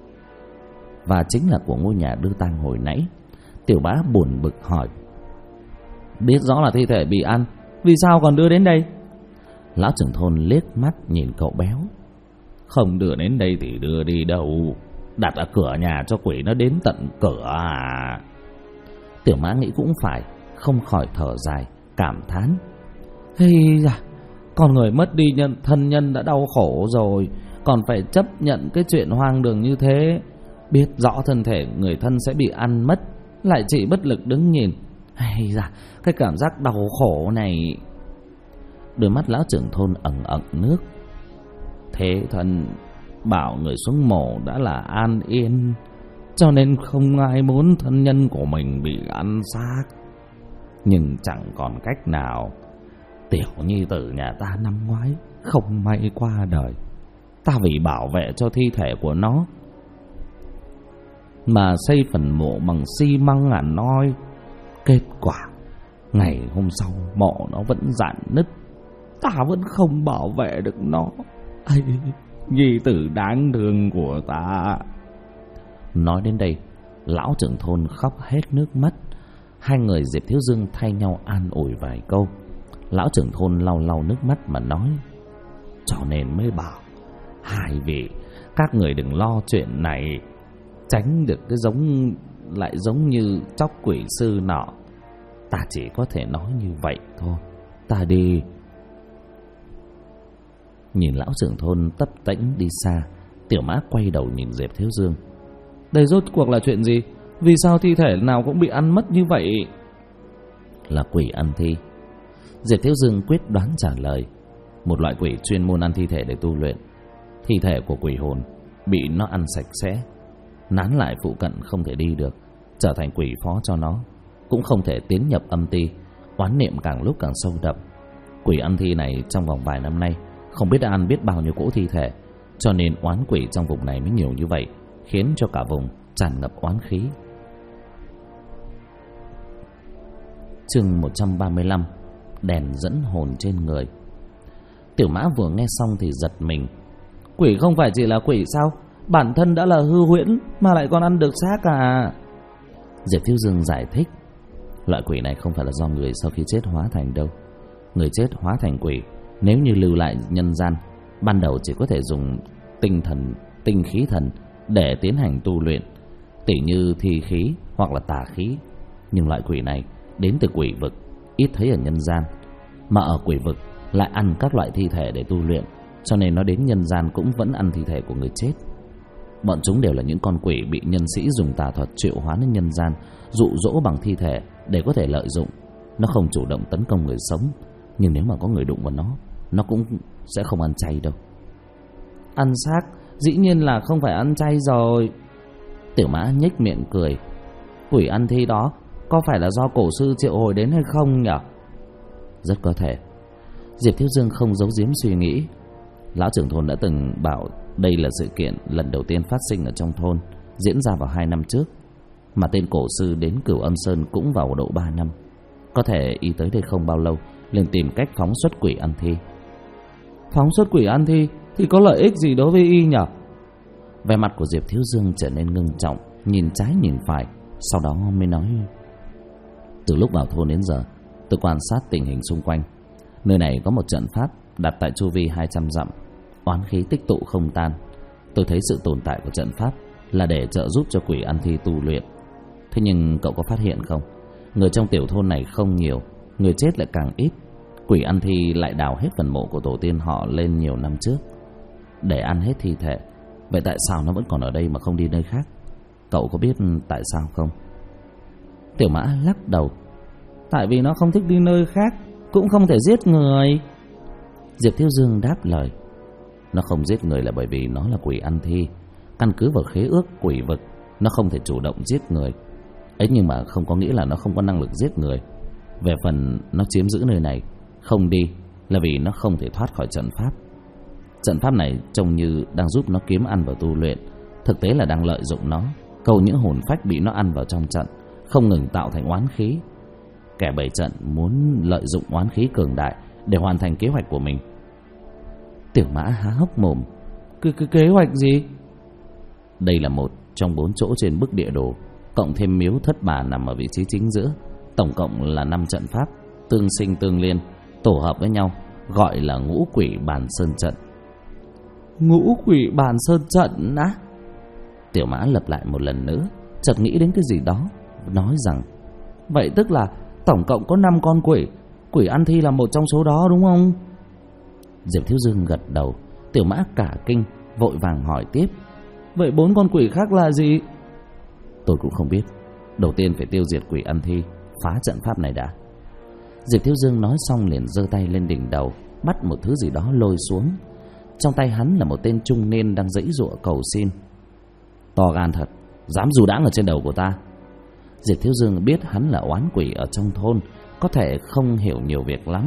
và chính là của ngôi nhà đưa tang hồi nãy. Tiểu Bá buồn bực hỏi: biết rõ là thi thể bị ăn, vì sao còn đưa đến đây? Lão trưởng thôn liếc mắt nhìn cậu béo: không đưa đến đây thì đưa đi đâu, đặt ở cửa nhà cho quỷ nó đến tận cửa à? Tiểu Mã nghĩ cũng phải, không khỏi thở dài cảm thán: hey da, con người mất đi thân nhân đã đau khổ rồi, còn phải chấp nhận cái chuyện hoang đường như thế. Biết rõ thân thể người thân sẽ bị ăn mất, lại chỉ bất lực đứng nhìn. Hay da, cái cảm giác đau khổ này. Đôi mắt lão trưởng thôn ẩn ẩn nước. Thế thân bảo người xuống mộ đã là an yên, cho nên không ai muốn thân nhân của mình bị ăn xác. Nhưng chẳng còn cách nào, Tiểu nhi tử nhà ta năm ngoái không may qua đời, ta vì bảo vệ cho thi thể của nó mà xây phần mộ bằng xi măng ngàn noi. Kết quả ngày hôm sau mộ nó vẫn rạn nứt, ta vẫn không bảo vệ được nó. Ây, nhi tử đáng thương của ta. Nói đến đây, lão trưởng thôn khóc hết nước mắt. Hai người Diệp Thiếu Dương thay nhau an ủi vài câu. Lão trưởng thôn lau lau nước mắt mà nói: cho nên mới bảo hai vị các người đừng lo chuyện này, tránh được cái giống như chóc quỷ sư nọ. Ta chỉ có thể nói như vậy thôi. Ta đi. Nhìn lão trưởng thôn tấp tễnh đi xa, Tiểu Mã quay đầu nhìn Diệp Thiếu Dương. Đây rốt cuộc là chuyện gì? Vì sao thi thể nào cũng bị ăn mất như vậy? Là quỷ ăn thi. Diệp Thiếu Dương quyết đoán trả lời. Một loại quỷ chuyên môn ăn thi thể để tu luyện. Thi thể của quỷ hồn bị nó ăn sạch sẽ, nán lại phụ cận không thể đi được, trở thành quỷ phó cho nó, cũng không thể tiến nhập âm ti. Oán niệm càng lúc càng sâu đậm. Quỷ ăn thi này trong vòng vài năm nay không biết đã ăn biết bao nhiêu cỗ thi thể, cho nên oán quỷ trong vùng này mới nhiều như vậy, khiến cho cả vùng tràn ngập oán khí. Chương 135: Đèn dẫn hồn trên người. Tiểu Mã vừa nghe xong thì giật mình. Quỷ không phải chỉ là quỷ sao? Bản thân đã là hư huyễn mà lại còn ăn được xác à? Diệp Thiếu Dương giải thích: loại quỷ này không phải là do người sau khi chết hóa thành đâu. Người chết hóa thành quỷ, nếu như lưu lại nhân gian, ban đầu chỉ có thể dùng tinh khí thần để tiến hành tu luyện, tỉ như thi khí hoặc là tà khí. Nhưng loại quỷ này đến từ quỷ vực, ít thấy ở nhân gian, mà ở quỷ vực lại ăn các loại thi thể để tu luyện, cho nên nó đến nhân gian cũng vẫn ăn thi thể của người chết. Bọn chúng đều là những con quỷ bị nhân sĩ dùng tà thuật triệu hoán đến nhân gian, dụ dỗ bằng thi thể để có thể lợi dụng. Nó không chủ động tấn công người sống, nhưng nếu mà có người đụng vào nó cũng sẽ không ăn chay đâu. Ăn xác dĩ nhiên là không phải ăn chay rồi. Tiểu Mã nhếch miệng cười. Quỷ ăn thi đó có phải là do cổ sư triệu hồi đến hay không nhỉ? Rất có thể. Diệp Thiếu Dương không giấu giếm suy nghĩ. Lão trưởng thôn đã từng bảo đây là sự kiện lần đầu tiên phát sinh ở trong thôn, diễn ra vào 2 năm trước, mà tên cổ sư đến Cửu Âm Sơn cũng vào độ 3 năm. Có thể y tới đây không bao lâu liền tìm cách phóng xuất quỷ ăn thi. Phóng xuất quỷ ăn thi thì có lợi ích gì đối với y nhỉ? Vẻ mặt của Diệp Thiếu Dương trở nên ngưng trọng, nhìn trái nhìn phải, sau đó mới nói: từ lúc vào thôn đến giờ, tôi quan sát tình hình xung quanh. Nơi này có một trận pháp đặt tại chu vi 200 dặm, oán khí tích tụ không tan. Tôi thấy sự tồn tại của trận pháp là để trợ giúp cho quỷ ăn thi tu luyện. Thế nhưng cậu có phát hiện không, người trong tiểu thôn này không nhiều, người chết lại càng ít. Quỷ ăn thi lại đào hết phần mộ của tổ tiên họ lên nhiều năm trước để ăn hết thi thể. Vậy tại sao nó vẫn còn ở đây mà không đi nơi khác? Cậu có biết tại sao không? Tiểu Mã lắc đầu. Tại vì nó không thích đi nơi khác, cũng không thể giết người. Diệp Thiếu Dương đáp lời. Nó không giết người là bởi vì nó là quỷ ăn thi. Căn cứ vào khế ước quỷ vực, nó không thể chủ động giết người. Ấy nhưng mà không có nghĩa là nó không có năng lực giết người. Về phần nó chiếm giữ nơi này không đi là vì nó không thể thoát khỏi trận pháp. Trận pháp này trông như đang giúp nó kiếm ăn và tu luyện, thực tế là đang lợi dụng nó, câu những hồn phách bị nó ăn vào trong trận, không ngừng tạo thành oán khí. Kẻ bày trận muốn lợi dụng oán khí cường đại để hoàn thành kế hoạch của mình. Tiểu Mã há hốc mồm. Kế hoạch gì? Đây là một trong 4 chỗ trên bức địa đồ, cộng thêm miếu thất bà nằm ở vị trí chính giữa. Tổng cộng là 5 trận pháp, tương sinh tương liên, tổ hợp với nhau, gọi là Ngũ Quỷ Bàn Sơn Trận. Ngũ Quỷ Bàn Sơn Trận á? Tiểu Mã lặp lại một lần nữa, chợt nghĩ đến cái gì đó, nói rằng: vậy tức là tổng cộng có 5 con quỷ, quỷ ăn thi là một trong số đó đúng không? Diệp Thiếu Dương gật đầu. Tiểu Mã cả kinh, vội vàng hỏi tiếp: vậy 4 con quỷ khác là gì? Tôi cũng không biết. Đầu tiên phải tiêu diệt quỷ ăn thi, phá trận pháp này đã. Diệp Thiếu Dương nói xong liền giơ tay lên đỉnh đầu, bắt một thứ gì đó lôi xuống. Trong tay hắn là một tên trung niên đang giãy giụa cầu xin. To gan thật, dám dù đãng ở trên đầu của ta. Diệp Thiếu Dương biết hắn là oán quỷ ở trong thôn, có thể không hiểu nhiều việc lắm,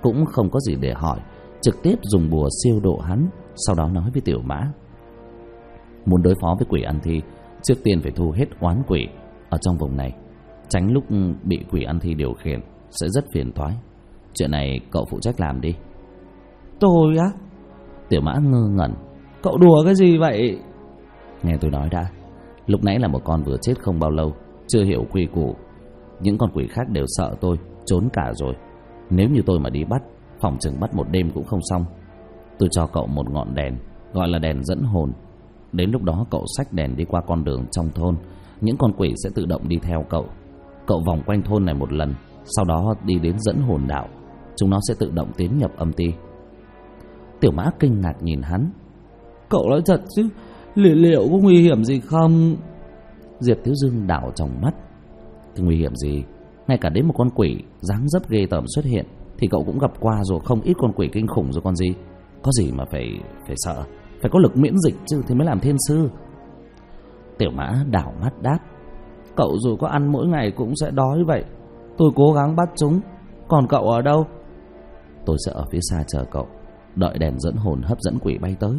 cũng không có gì để hỏi, trực tiếp dùng bùa siêu độ hắn. Sau đó nói với Tiểu Mã: muốn đối phó với quỷ ăn thi, trước tiên phải thu hết oán quỷ ở trong vùng này, tránh lúc bị quỷ ăn thi điều khiển sẽ rất phiền toái. Chuyện này cậu phụ trách làm đi. Tôi á? Tiểu Mã ngơ ngẩn. Cậu đùa cái gì vậy? Nghe tôi nói đã. Lúc nãy là một con vừa chết không bao lâu, chưa hiểu quy củ. Những con quỷ khác đều sợ tôi, trốn cả rồi. Nếu như tôi mà đi bắt, phòng chừng bắt một đêm cũng không xong. Tôi cho cậu một ngọn đèn, gọi là đèn dẫn hồn. Đến lúc đó cậu xách đèn đi qua con đường trong thôn, những con quỷ sẽ tự động đi theo cậu. Cậu vòng quanh thôn này một lần, sau đó đi đến dẫn hồn đạo, chúng nó sẽ tự động tiến nhập âm ti. Tiểu Mã kinh ngạc nhìn hắn. Cậu nói thật chứ? Liệu có nguy hiểm gì không? Diệp Thiếu Dương đảo trong mắt. Thì nguy hiểm gì? Ngay cả đến một con quỷ dáng dấp ghê tởm xuất hiện thì cậu cũng gặp qua rồi, không ít con quỷ kinh khủng rồi còn gì. Có gì mà phải sợ? Phải có lực miễn dịch chứ thì mới làm thiên sư. Tiểu Mã đảo mắt đáp: cậu dù có ăn mỗi ngày cũng sẽ đói vậy. Tôi cố gắng bắt chúng. Còn cậu ở đâu? Tôi sẽ ở phía xa chờ cậu, đợi đèn dẫn hồn hấp dẫn quỷ bay tới.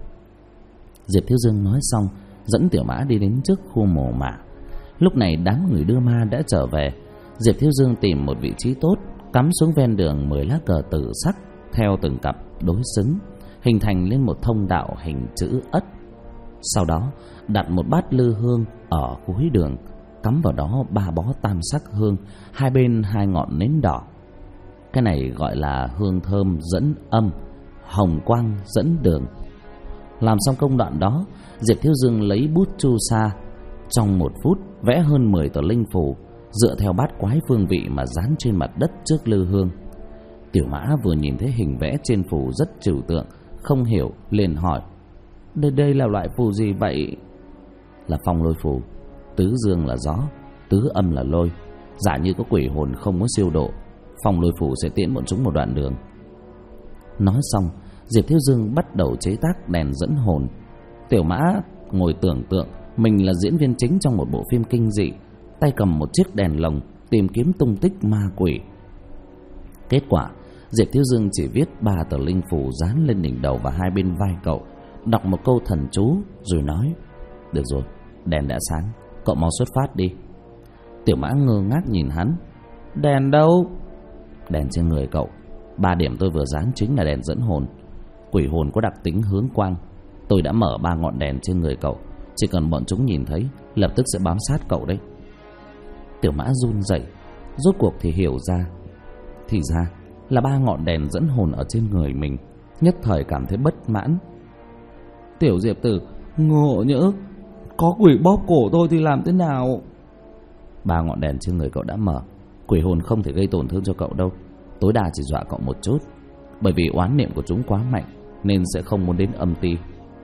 Diệp Thiếu Dương nói xong, dẫn Tiểu Mã đi đến trước khu mồ mả. Lúc này đám người đưa ma đã trở về. Diệp Thiếu Dương tìm một vị trí tốt, cắm xuống ven đường 10 lá cờ tử sắc theo từng cặp đối xứng, hình thành lên một thông đạo hình chữ ất. Sau đó đặt một bát lư hương ở cuối đường, cắm vào đó 3 bó tam sắc hương, hai bên 2 ngọn nến đỏ. Cái này gọi là hương thơm dẫn âm, hồng quang dẫn đường. Làm xong công đoạn đó, Diệp Thiếu Dương lấy bút chu sa, trong 1 phút vẽ hơn 10 tờ linh phù, dựa theo bát quái phương vị mà dán trên mặt đất trước lư hương. Tiểu Mã vừa nhìn thấy hình vẽ trên phù rất trừu tượng, không hiểu liền hỏi: Đây là loại phù gì vậy? Là phong lôi phù. Tứ dương là gió, tứ âm là lôi. Giả như có quỷ hồn không có siêu độ, phong lôi phù sẽ tiễn bọn chúng một đoạn đường. Nói xong, Diệp Thiếu Dương bắt đầu chế tác đèn dẫn hồn. Tiểu Mã ngồi tưởng tượng mình là diễn viên chính trong một bộ phim kinh dị, tay cầm một chiếc đèn lồng tìm kiếm tung tích ma quỷ. Kết quả, Diệp Thiếu Dương chỉ viết 3 tờ linh phù dán lên đỉnh đầu và hai bên vai cậu, đọc một câu thần chú rồi nói: được rồi, đèn đã sáng, cậu mau xuất phát đi. Tiểu Mã ngơ ngác nhìn hắn. Đèn đâu? Đèn trên người cậu. 3 điểm tôi vừa dán chính là đèn dẫn hồn. Quỷ hồn có đặc tính hướng quang. Tôi đã mở 3 ngọn đèn trên người cậu, chỉ cần bọn chúng nhìn thấy lập tức sẽ bám sát cậu đấy. Tiểu Mã run rẩy, rốt cuộc thì hiểu ra. Thì ra là 3 ngọn đèn dẫn hồn ở trên người mình. Nhất thời cảm thấy bất mãn. Tiểu Diệp Tử, ngộ nhỡ có quỷ bóp cổ tôi thì làm thế nào? 3 ngọn đèn trên người cậu đã mở, quỷ hồn không thể gây tổn thương cho cậu đâu, tối đa chỉ dọa cậu một chút. Bởi vì oán niệm của chúng quá mạnh nên sẽ không muốn đến âm ti.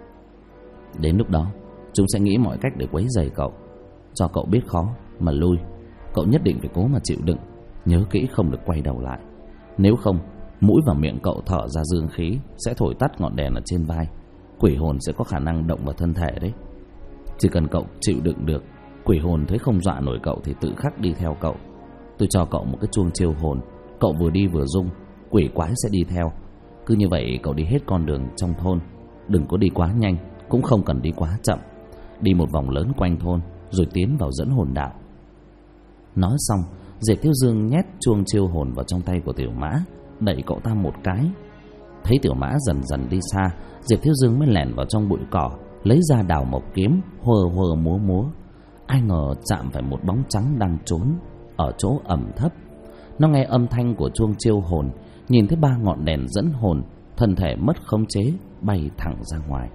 Đến lúc đó chúng sẽ nghĩ mọi cách để quấy rầy cậu, cho cậu biết khó mà lui. Cậu nhất định phải cố mà chịu đựng, nhớ kỹ không được quay đầu lại. Nếu không, mũi và miệng cậu thở ra dương khí sẽ thổi tắt ngọn đèn ở trên vai. Quỷ hồn sẽ có khả năng động vào thân thể đấy. Chỉ cần cậu chịu đựng được, quỷ hồn thấy không dọa nổi cậu thì tự khắc đi theo cậu. Tôi cho cậu một cái chuông chiêu hồn, cậu vừa đi vừa rung, quỷ quái sẽ đi theo. Cứ như vậy cậu đi hết con đường trong thôn. Đừng có đi quá nhanh, cũng không cần đi quá chậm. Đi một vòng lớn quanh thôn rồi tiến vào dẫn hồn đạo. Nói xong, Diệp Thiếu Dương nhét chuông chiêu hồn vào trong tay của Tiểu Mã, đẩy cậu ta một cái. Thấy Tiểu Mã dần dần đi xa, Diệp Thiếu Dương mới lẻn vào trong bụi cỏ, lấy ra đào mộc kiếm, huờ huờ múa múa. Ai ngờ chạm phải một bóng trắng đang trốn ở chỗ ẩm thấp. Nó nghe âm thanh của chuông chiêu hồn, nhìn thấy 3 ngọn đèn dẫn hồn, thân thể mất khống chế, bay thẳng ra ngoài.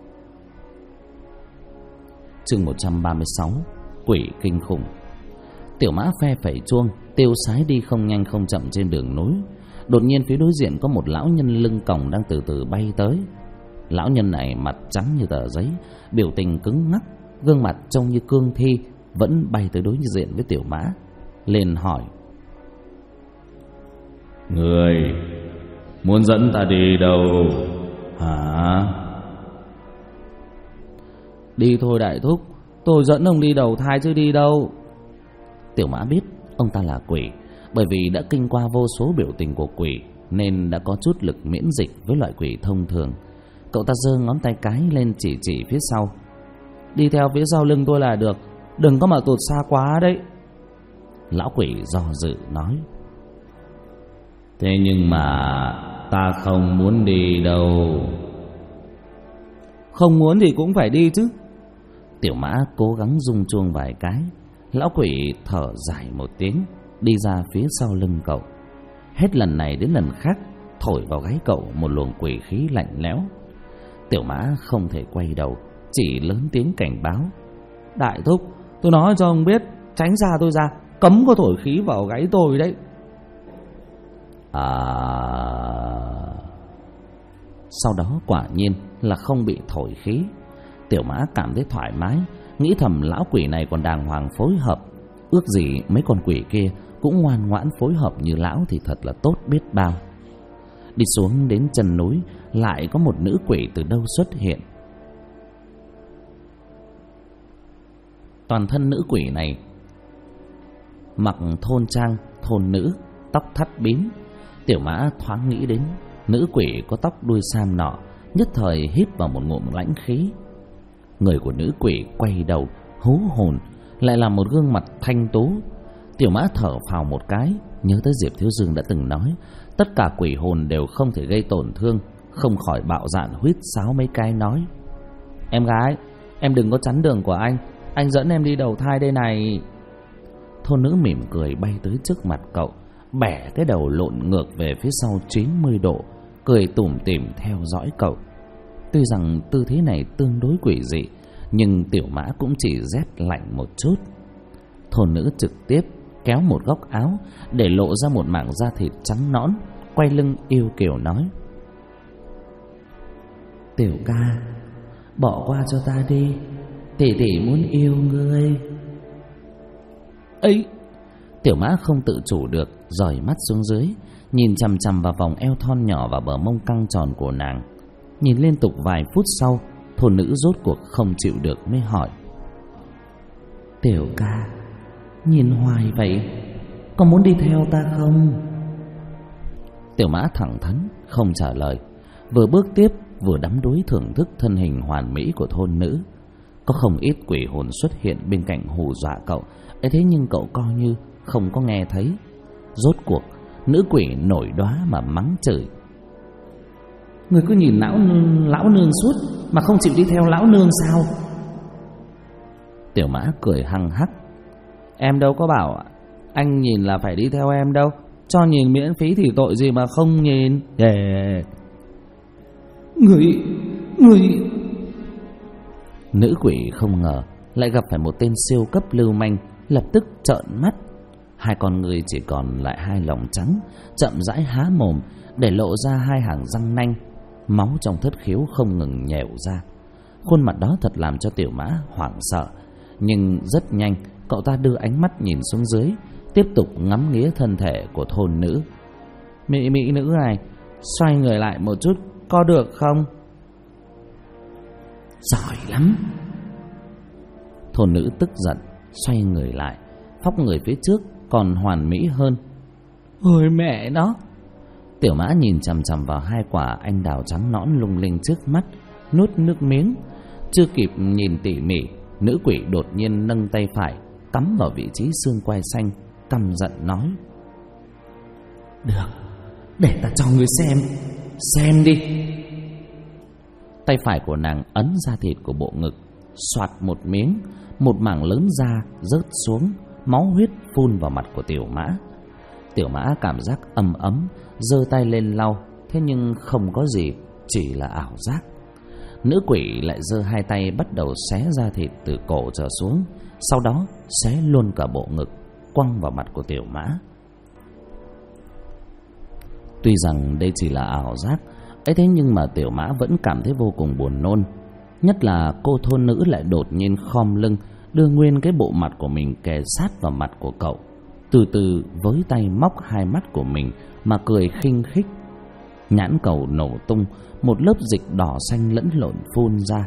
Chương 136: Quỷ kinh khủng. Tiểu Mã phe phẩy chuông, tiêu sái đi không nhanh không chậm trên đường núi. Đột nhiên phía đối diện có một lão nhân lưng còng đang từ từ bay tới. Lão nhân này mặt trắng như tờ giấy, biểu tình cứng ngắc, gương mặt trông như cương thi, vẫn bay tới đối diện với Tiểu Mã, liền hỏi: Người muốn dẫn ta đi đâu hả? Đi thôi đại thúc, tôi dẫn ông đi đầu thai chứ đi đâu. Tiểu Mã biết ông ta là quỷ, bởi vì đã kinh qua vô số biểu tình của quỷ, nên đã có chút lực miễn dịch với loại quỷ thông thường. Cậu ta giơ ngón tay cái lên chỉ phía sau. Đi theo phía sau lưng tôi là được, đừng có mà tụt xa quá đấy. Lão quỷ do dự nói. Thế nhưng mà ta không muốn đi đâu. Không muốn thì cũng phải đi chứ. Tiểu Mã cố gắng rung chuông vài cái. Lão quỷ thở dài một tiếng, đi ra phía sau lưng cậu. Hết lần này đến lần khác thổi vào gáy cậu một luồng quỷ khí lạnh lẽo. Tiểu Mã không thể quay đầu, chỉ lớn tiếng cảnh báo. Đại thúc, tôi nói cho ông biết, tránh xa tôi ra, cấm có thổi khí vào gáy tôi đấy. Sau đó quả nhiên là không bị thổi khí. Tiểu Mã cảm thấy thoải mái, nghĩ thầm lão quỷ này còn đàng hoàng phối hợp. Ước gì mấy con quỷ kia cũng ngoan ngoãn phối hợp như lão thì thật là tốt biết bao. Đi xuống đến chân núi, lại có một nữ quỷ từ đâu xuất hiện. Toàn thân nữ quỷ này mặc thôn trang, thôn nữ, tóc thắt bím. Tiểu Mã thoáng nghĩ đến nữ quỷ có tóc đuôi sam nọ, nhất thời hít vào một ngụm lãnh khí. Người của nữ quỷ quay đầu hú hồn, lại là một gương mặt thanh tú. Tiểu Mã thở phào một cái, nhớ tới Diệp Thiếu Dương đã từng nói tất cả quỷ hồn đều không thể gây tổn thương, không khỏi bạo dạn huýt sáo mấy cái nói. Em gái, em đừng có chắn đường của anh dẫn em đi đầu thai đây này. Thôn nữ mỉm cười bay tới trước mặt cậu, bẻ cái đầu lộn ngược về phía sau 90 độ, cười tủm tỉm theo dõi cậu. Tuy rằng tư thế này tương đối quỷ dị, nhưng Tiểu Mã cũng chỉ rét lạnh một chút. Thôn nữ trực tiếp kéo một góc áo để lộ ra một mảng da thịt trắng nõn, quay lưng yêu kiều nói. Tiểu ca, bỏ qua cho ta đi, tỷ tỷ muốn yêu ngươi. Ấy! Tiểu Mã không tự chủ được, dời mắt xuống dưới, nhìn chằm chằm vào vòng eo thon nhỏ và bờ mông căng tròn của nàng. Nhìn liên tục vài phút sau, thôn nữ rốt cuộc không chịu được mới hỏi. Tiểu ca, nhìn hoài vậy, có muốn đi theo ta không? Tiểu Mã thẳng thắn không trả lời, vừa bước tiếp vừa đắm đuối thưởng thức thân hình hoàn mỹ của thôn nữ. Có không ít quỷ hồn xuất hiện bên cạnh hù dọa cậu, ấy thế nhưng cậu coi như không có nghe thấy. Rốt cuộc nữ quỷ nổi đoá mà mắng chửi. Người cứ nhìn lão nương suốt mà không chịu đi theo lão nương sao? Tiểu Mã cười hăng hắc. Em đâu có bảo anh nhìn là phải đi theo em đâu, cho nhìn miễn phí thì tội gì mà không nhìn. Người Nữ quỷ không ngờ lại gặp phải một tên siêu cấp lưu manh, lập tức trợn mắt. Hai con người chỉ còn lại hai lòng trắng, chậm rãi há mồm để lộ ra hai hàng răng nanh. Máu trong thất khiếu không ngừng nhèo ra. Khuôn mặt đó thật làm cho Tiểu Mã hoảng sợ. Nhưng rất nhanh cậu ta đưa ánh mắt nhìn xuống dưới, tiếp tục ngắm nghía thân thể của thôn nữ. Mỹ nữ này, xoay người lại một chút có được không? Giỏi lắm. Thôn nữ tức giận, xoay người lại, phóc người phía trước còn hoàn mỹ hơn. Ôi mẹ nó! Tiểu Mã nhìn chằm chằm vào hai quả anh đào trắng nõn lung linh trước mắt, nuốt nước miếng. Chưa kịp nhìn tỉ mỉ, nữ quỷ đột nhiên nâng tay phải cắm vào vị trí xương quai xanh, căm giận nói. Được, để ta cho ngươi xem đi. Tay phải của nàng ấn da thịt của bộ ngực, soạt một miếng, một mảng lớn da rớt xuống, máu huyết phun vào mặt của Tiểu Mã. Tiểu Mã cảm giác ấm ấm, giơ tay lên lau, thế nhưng không có gì, chỉ là ảo giác. Nữ quỷ lại giơ hai tay bắt đầu xé da thịt từ cổ trở xuống, sau đó xé luôn cả bộ ngực, quăng vào mặt của Tiểu Mã. Tuy rằng đây chỉ là ảo giác, ấy thế nhưng mà Tiểu Mã vẫn cảm thấy vô cùng buồn nôn. Nhất là cô thôn nữ lại đột nhiên khom lưng, đưa nguyên cái bộ mặt của mình kề sát vào mặt của cậu, từ từ với tay móc hai mắt của mình mà cười khinh khích. Nhãn cầu nổ tung, một lớp dịch đỏ xanh lẫn lộn phun ra.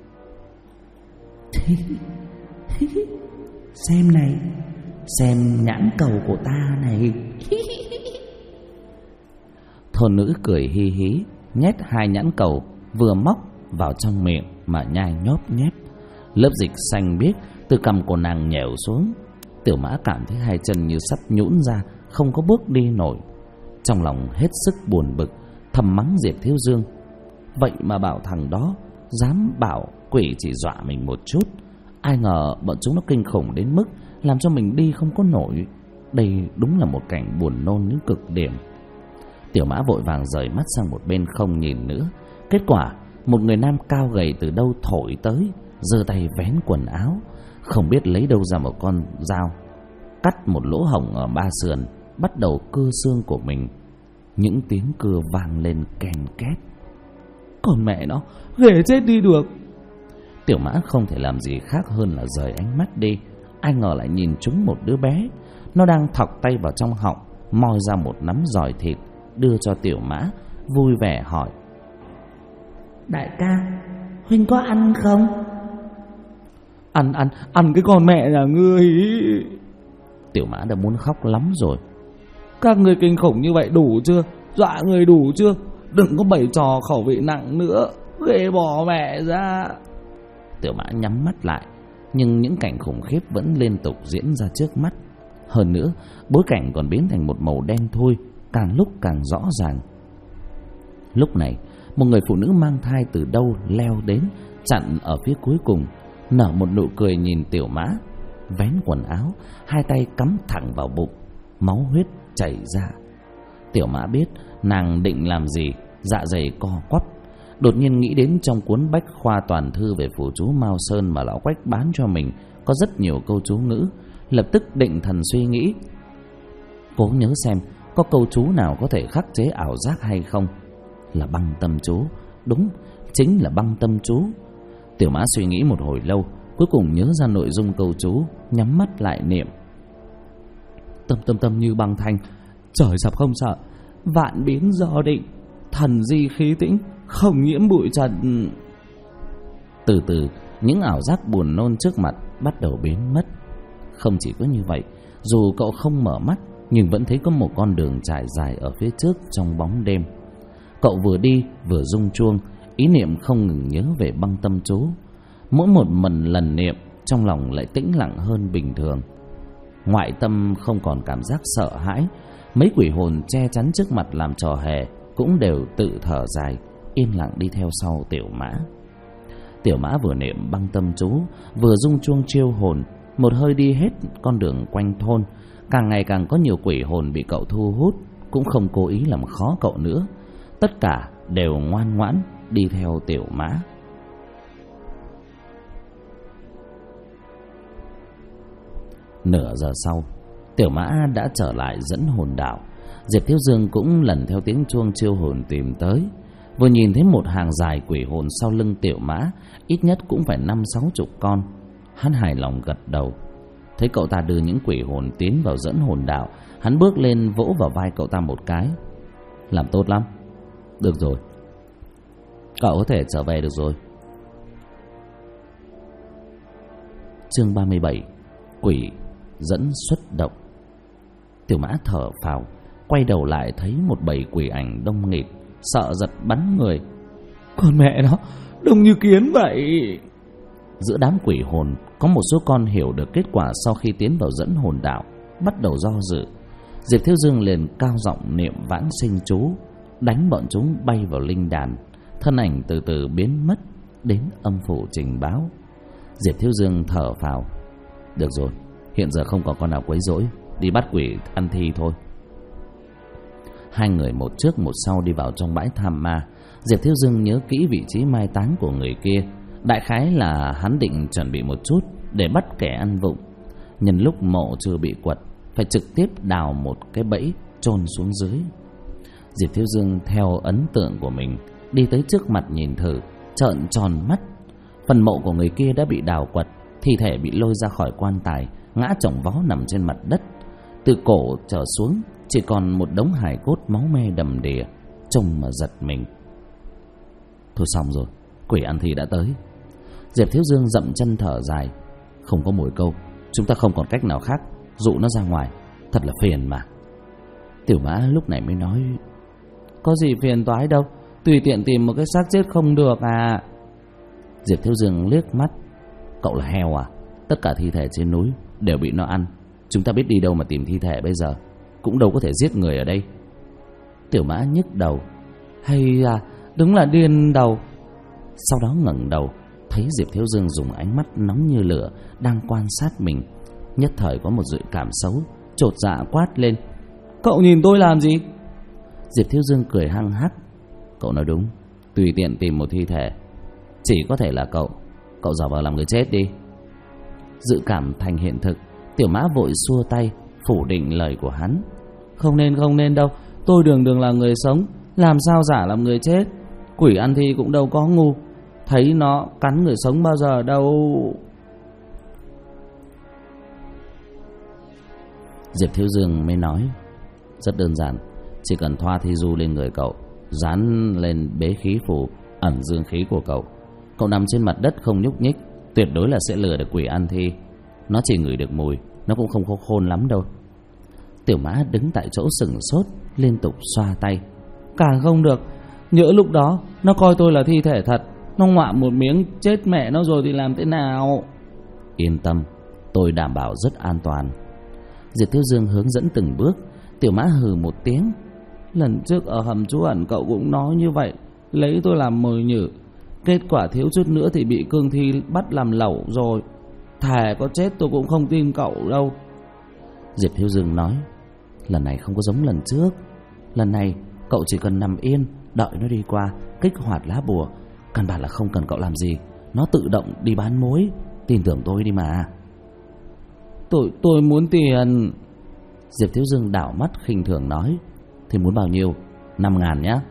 Xem này, xem nhãn cầu của ta này. Thôn nữ cười hi hí, nhét 2 nhãn cầu vừa móc vào trong miệng mà nhai nhóp nhép. Lớp dịch xanh biếc từ cằm của nàng nhèo xuống. Tiểu Mã cảm thấy 2 chân như sắp nhũn ra, không có bước đi nổi. Trong lòng hết sức buồn bực, thầm mắng Diệp Thiếu Dương. Vậy mà bảo thằng đó dám bảo quỷ chỉ dọa mình một chút, ai ngờ bọn chúng nó kinh khủng đến mức làm cho mình đi không có nổi. Đây đúng là một cảnh buồn nôn đến cực điểm. Tiểu Mã vội vàng rời mắt sang một bên không nhìn nữa. Kết quả một người nam cao gầy từ đâu thổi tới, giơ tay vén quần áo, không biết lấy đâu ra một con dao, cắt một lỗ hổng ở 3 sườn, bắt đầu cưa xương của mình. Những tiếng cưa vang lên ken két. Còn mẹ nó, ghê chết đi được. Tiểu Mã không thể làm gì khác hơn là rời ánh mắt đi. Ai ngờ lại nhìn trúng một đứa bé. Nó đang thọc tay vào trong họng, moi ra một nắm giỏi thịt, đưa cho Tiểu Mã, vui vẻ hỏi: Đại ca, huynh có ăn không? Ăn cái con mẹ nhà ngươi. Tiểu Mã đã muốn khóc lắm rồi. Các ngươi kinh khủng như vậy đủ chưa? Dọa người đủ chưa? Đừng có bày trò khẩu vị nặng nữa, ghê bỏ mẹ ra. Tiểu Mã nhắm mắt lại, nhưng những cảnh khủng khiếp vẫn liên tục diễn ra trước mắt. Hơn nữa, bối cảnh còn biến thành một màu đen thui, càng lúc càng rõ ràng. Lúc này, một người phụ nữ mang thai từ đâu leo đến, chặn ở phía cuối cùng, nở một nụ cười nhìn Tiểu Mã, vén quần áo, 2 tay cắm thẳng vào bụng, máu huyết chảy ra. Tiểu Mã biết nàng định làm gì, dạ dày co quắp. Đột nhiên nghĩ đến trong cuốn bách khoa toàn thư về phù chú Mao Sơn mà lão Quách bán cho mình có rất nhiều câu chú ngữ. Lập tức định thần suy nghĩ, cố nhớ xem có câu chú nào có thể khắc chế ảo giác hay không. Là băng tâm chú, đúng, chính là băng tâm chú. Tiểu Mã suy nghĩ một hồi lâu, cuối cùng nhớ ra nội dung câu chú, nhắm mắt lại niệm: Tâm như băng thanh, trời sập không sợ, vạn biến do định, thần di khí tĩnh, không nhiễm bụi trần. Từ từ, những ảo giác buồn nôn trước mặt bắt đầu biến mất. Không chỉ có như vậy, dù cậu không mở mắt nhưng vẫn thấy có một con đường trải dài ở phía trước trong bóng đêm. Cậu vừa đi vừa rung chuông, ý niệm không ngừng nhớ về băng tâm chú. Mỗi một lần niệm, trong lòng lại tĩnh lặng hơn bình thường. Ngoại tâm không còn cảm giác sợ hãi. Mấy quỷ hồn che chắn trước mặt làm trò hề cũng đều tự thở dài, yên lặng đi theo sau Tiểu Mã. Tiểu Mã vừa niệm băng tâm chú, vừa rung chuông chiêu hồn, một hơi đi hết con đường quanh thôn. Càng ngày càng có nhiều quỷ hồn bị cậu thu hút, cũng không cố ý làm khó cậu nữa. Tất cả đều ngoan ngoãn đi theo Tiểu Mã. Nửa giờ sau, Tiểu Mã đã trở lại dẫn hồn đạo. Diệp Thiếu Dương cũng lần theo tiếng chuông chiêu hồn tìm tới. Vừa nhìn thấy một hàng dài quỷ hồn sau lưng Tiểu Mã, ít nhất cũng phải 50-60 con. Hắn hài lòng gật đầu. Thấy cậu ta đưa những quỷ hồn tiến vào dẫn hồn đạo, hắn bước lên vỗ vào vai cậu ta một cái: Làm tốt lắm. Được rồi, cậu có thể trở về được rồi. Chương 37: Quỷ dẫn xuất động. Tiểu Mã thở phào, quay đầu lại thấy một bầy quỷ ảnh đông nghịt, sợ giật bắn người. Con mẹ nó, đông như kiến vậy. Giữa đám quỷ hồn có một số con hiểu được kết quả sau khi tiến vào dẫn hồn đạo, bắt đầu do dự. Diệp Thiếu Dương liền cao giọng niệm vãng sinh chú, đánh bọn chúng bay vào linh đàn. Thân ảnh từ từ biến mất, đến âm phủ trình báo. Diệp Thiếu Dương thở phào: Được rồi, hiện giờ không còn con nào quấy rối, đi bắt quỷ ăn thi thôi. 2 người một trước một sau đi vào trong bãi tham ma. Diệp Thiếu Dương nhớ kỹ vị trí mai táng của người kia. Đại khái là hắn định chuẩn bị một chút để bắt kẻ ăn vụng. Nhân lúc mộ chưa bị quật, phải trực tiếp đào một cái bẫy chôn xuống dưới. Diệp Thiếu Dương theo ấn tượng của mình đi tới trước mặt nhìn thử, trợn tròn mắt. Phần mộ của người kia đã bị đào quật, thi thể bị lôi ra khỏi quan tài, ngã chồng vó nằm trên mặt đất. Từ cổ trở xuống chỉ còn một đống hài cốt máu me đầm đìa, trông mà giật mình. Thôi xong rồi, quỷ ăn thi đã tới. Diệp Thiếu Dương dậm chân thở dài: Không có mồi câu, chúng ta không còn cách nào khác, dụ nó ra ngoài, thật là phiền mà. Tiểu Mã lúc này mới nói: có gì phiền toái đâu, tùy tiện tìm một cái xác chết không được à? Diệp Thiếu Dương liếc mắt. Cậu là heo à? Tất cả thi thể trên núi đều bị nó ăn. Chúng ta biết đi đâu mà tìm thi thể bây giờ? Cũng đâu có thể giết người ở đây. Tiểu Mã nhức đầu. Hay à, đúng là điên đầu. Sau đó ngẩng đầu, thấy Diệp Thiếu Dương dùng ánh mắt nóng như lửa đang quan sát mình. Nhất thời có một dự cảm xấu, chột dạ quát lên: Cậu nhìn tôi làm gì? Diệp Thiếu Dương cười hăng hắc. Cậu nói đúng, tùy tiện tìm một thi thể. Chỉ có thể là cậu. Cậu giả vờ làm người chết đi. Dự cảm thành hiện thực, Tiểu Mã vội xua tay phủ định lời của hắn. Không nên đâu, tôi đường là người sống, làm sao giả làm người chết. Quỷ ăn thi cũng đâu có ngu, thấy nó cắn người sống bao giờ đâu. Diệp Thiếu Dương mới nói: Rất đơn giản, chỉ cần thoa thi du lên người cậu, dán lên bế khí phù ẩn dương khí của cậu. Cậu nằm trên mặt đất không nhúc nhích, tuyệt đối là sẽ lừa được quỷ ăn thi. Nó chỉ ngửi được mùi, nó cũng không khôn lắm đâu. Tiểu Mã đứng tại chỗ sừng sốt, liên tục xoa tay. Càng không được, nhỡ lúc đó nó coi tôi là thi thể thật, nó ngoạm một miếng chết mẹ nó rồi thì làm thế nào? Yên tâm, tôi đảm bảo rất an toàn. Diệp Thiếu Dương hướng dẫn từng bước. Tiểu Mã hừ một tiếng. Lần trước ở hầm trú ẩn cậu cũng nói như vậy, lấy tôi làm mồi nhử. Kết quả thiếu chút nữa thì bị cương thi bắt làm lẩu rồi. Thề có chết tôi cũng không tin cậu đâu. Diệp Thiếu Dương nói: Lần này không có giống lần trước. Lần này cậu chỉ cần nằm yên, đợi nó đi qua, kích hoạt lá bùa. Căn bản là không cần cậu làm gì, nó tự động đi bán mối. Tin tưởng tôi đi mà. Tôi muốn tiền. Diệp Thiếu Dương đảo mắt khinh thường nói: Thì muốn bao nhiêu? 5.000 nhá.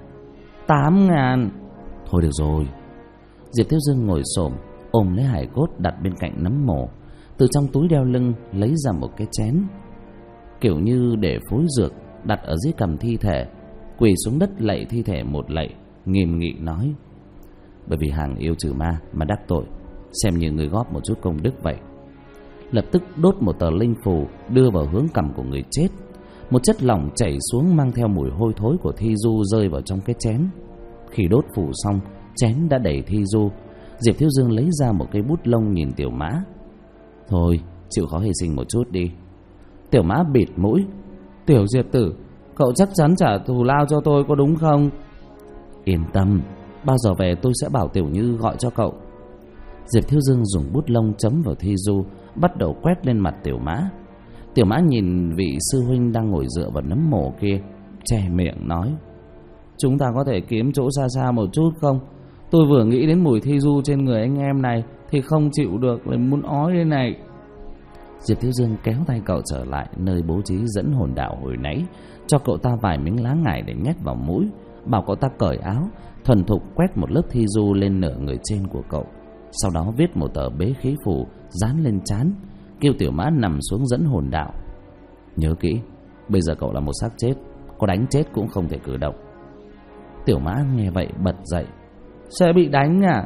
8.000. Thôi được rồi. Diệp Thiếu Dương ngồi xổm, ôm lấy hài cốt đặt bên cạnh nấm mồ. Từ trong túi đeo lưng lấy ra một cái chén, kiểu như để phối dược, đặt ở dưới cằm thi thể. Quỳ xuống đất lạy thi thể một lạy, nghiêm nghị nói: Bởi vì hàng yêu trừ ma mà đắc tội, xem như người góp một chút công đức vậy. Lập tức đốt một tờ linh phù đưa vào hướng cằm của người chết. Một chất lỏng chảy xuống mang theo mùi hôi thối của thi du rơi vào trong cái chén. Khi đốt phù xong, chén đã đầy thi du. Diệp Thiếu Dương lấy ra một cây bút lông nhìn Tiểu Mã: Thôi, chịu khó hy sinh một chút đi. Tiểu Mã bịt mũi: Tiểu Diệp tử, cậu chắc chắn trả thù lao cho tôi có đúng không? Yên tâm, bao giờ về tôi sẽ bảo Tiểu Như gọi cho cậu. Diệp Thiếu Dương dùng bút lông chấm vào thi du, bắt đầu quét lên mặt Tiểu Mã. Tiểu Mã nhìn vị sư huynh đang ngồi dựa vào nấm mồ kia, che miệng nói: Chúng ta có thể kiếm chỗ xa xa một chút không? Tôi vừa nghĩ đến mùi thi du trên người anh em này thì không chịu được, lại muốn ói đây này. Diệp Thiếu Dương kéo tay cậu trở lại nơi bố trí dẫn hồn đạo hồi nãy, cho cậu ta vài miếng lá ngải để nhét vào mũi, bảo cậu ta cởi áo, thuần thục quét một lớp thi du lên nửa người trên của cậu. Sau đó viết một tờ bế khí phù dán lên trán, kêu Tiểu Mã nằm xuống dẫn hồn đạo. Nhớ kỹ, bây giờ cậu là một xác chết, có đánh chết cũng không thể cử động. Tiểu Mã nghe vậy bật dậy: Sẽ bị đánh à?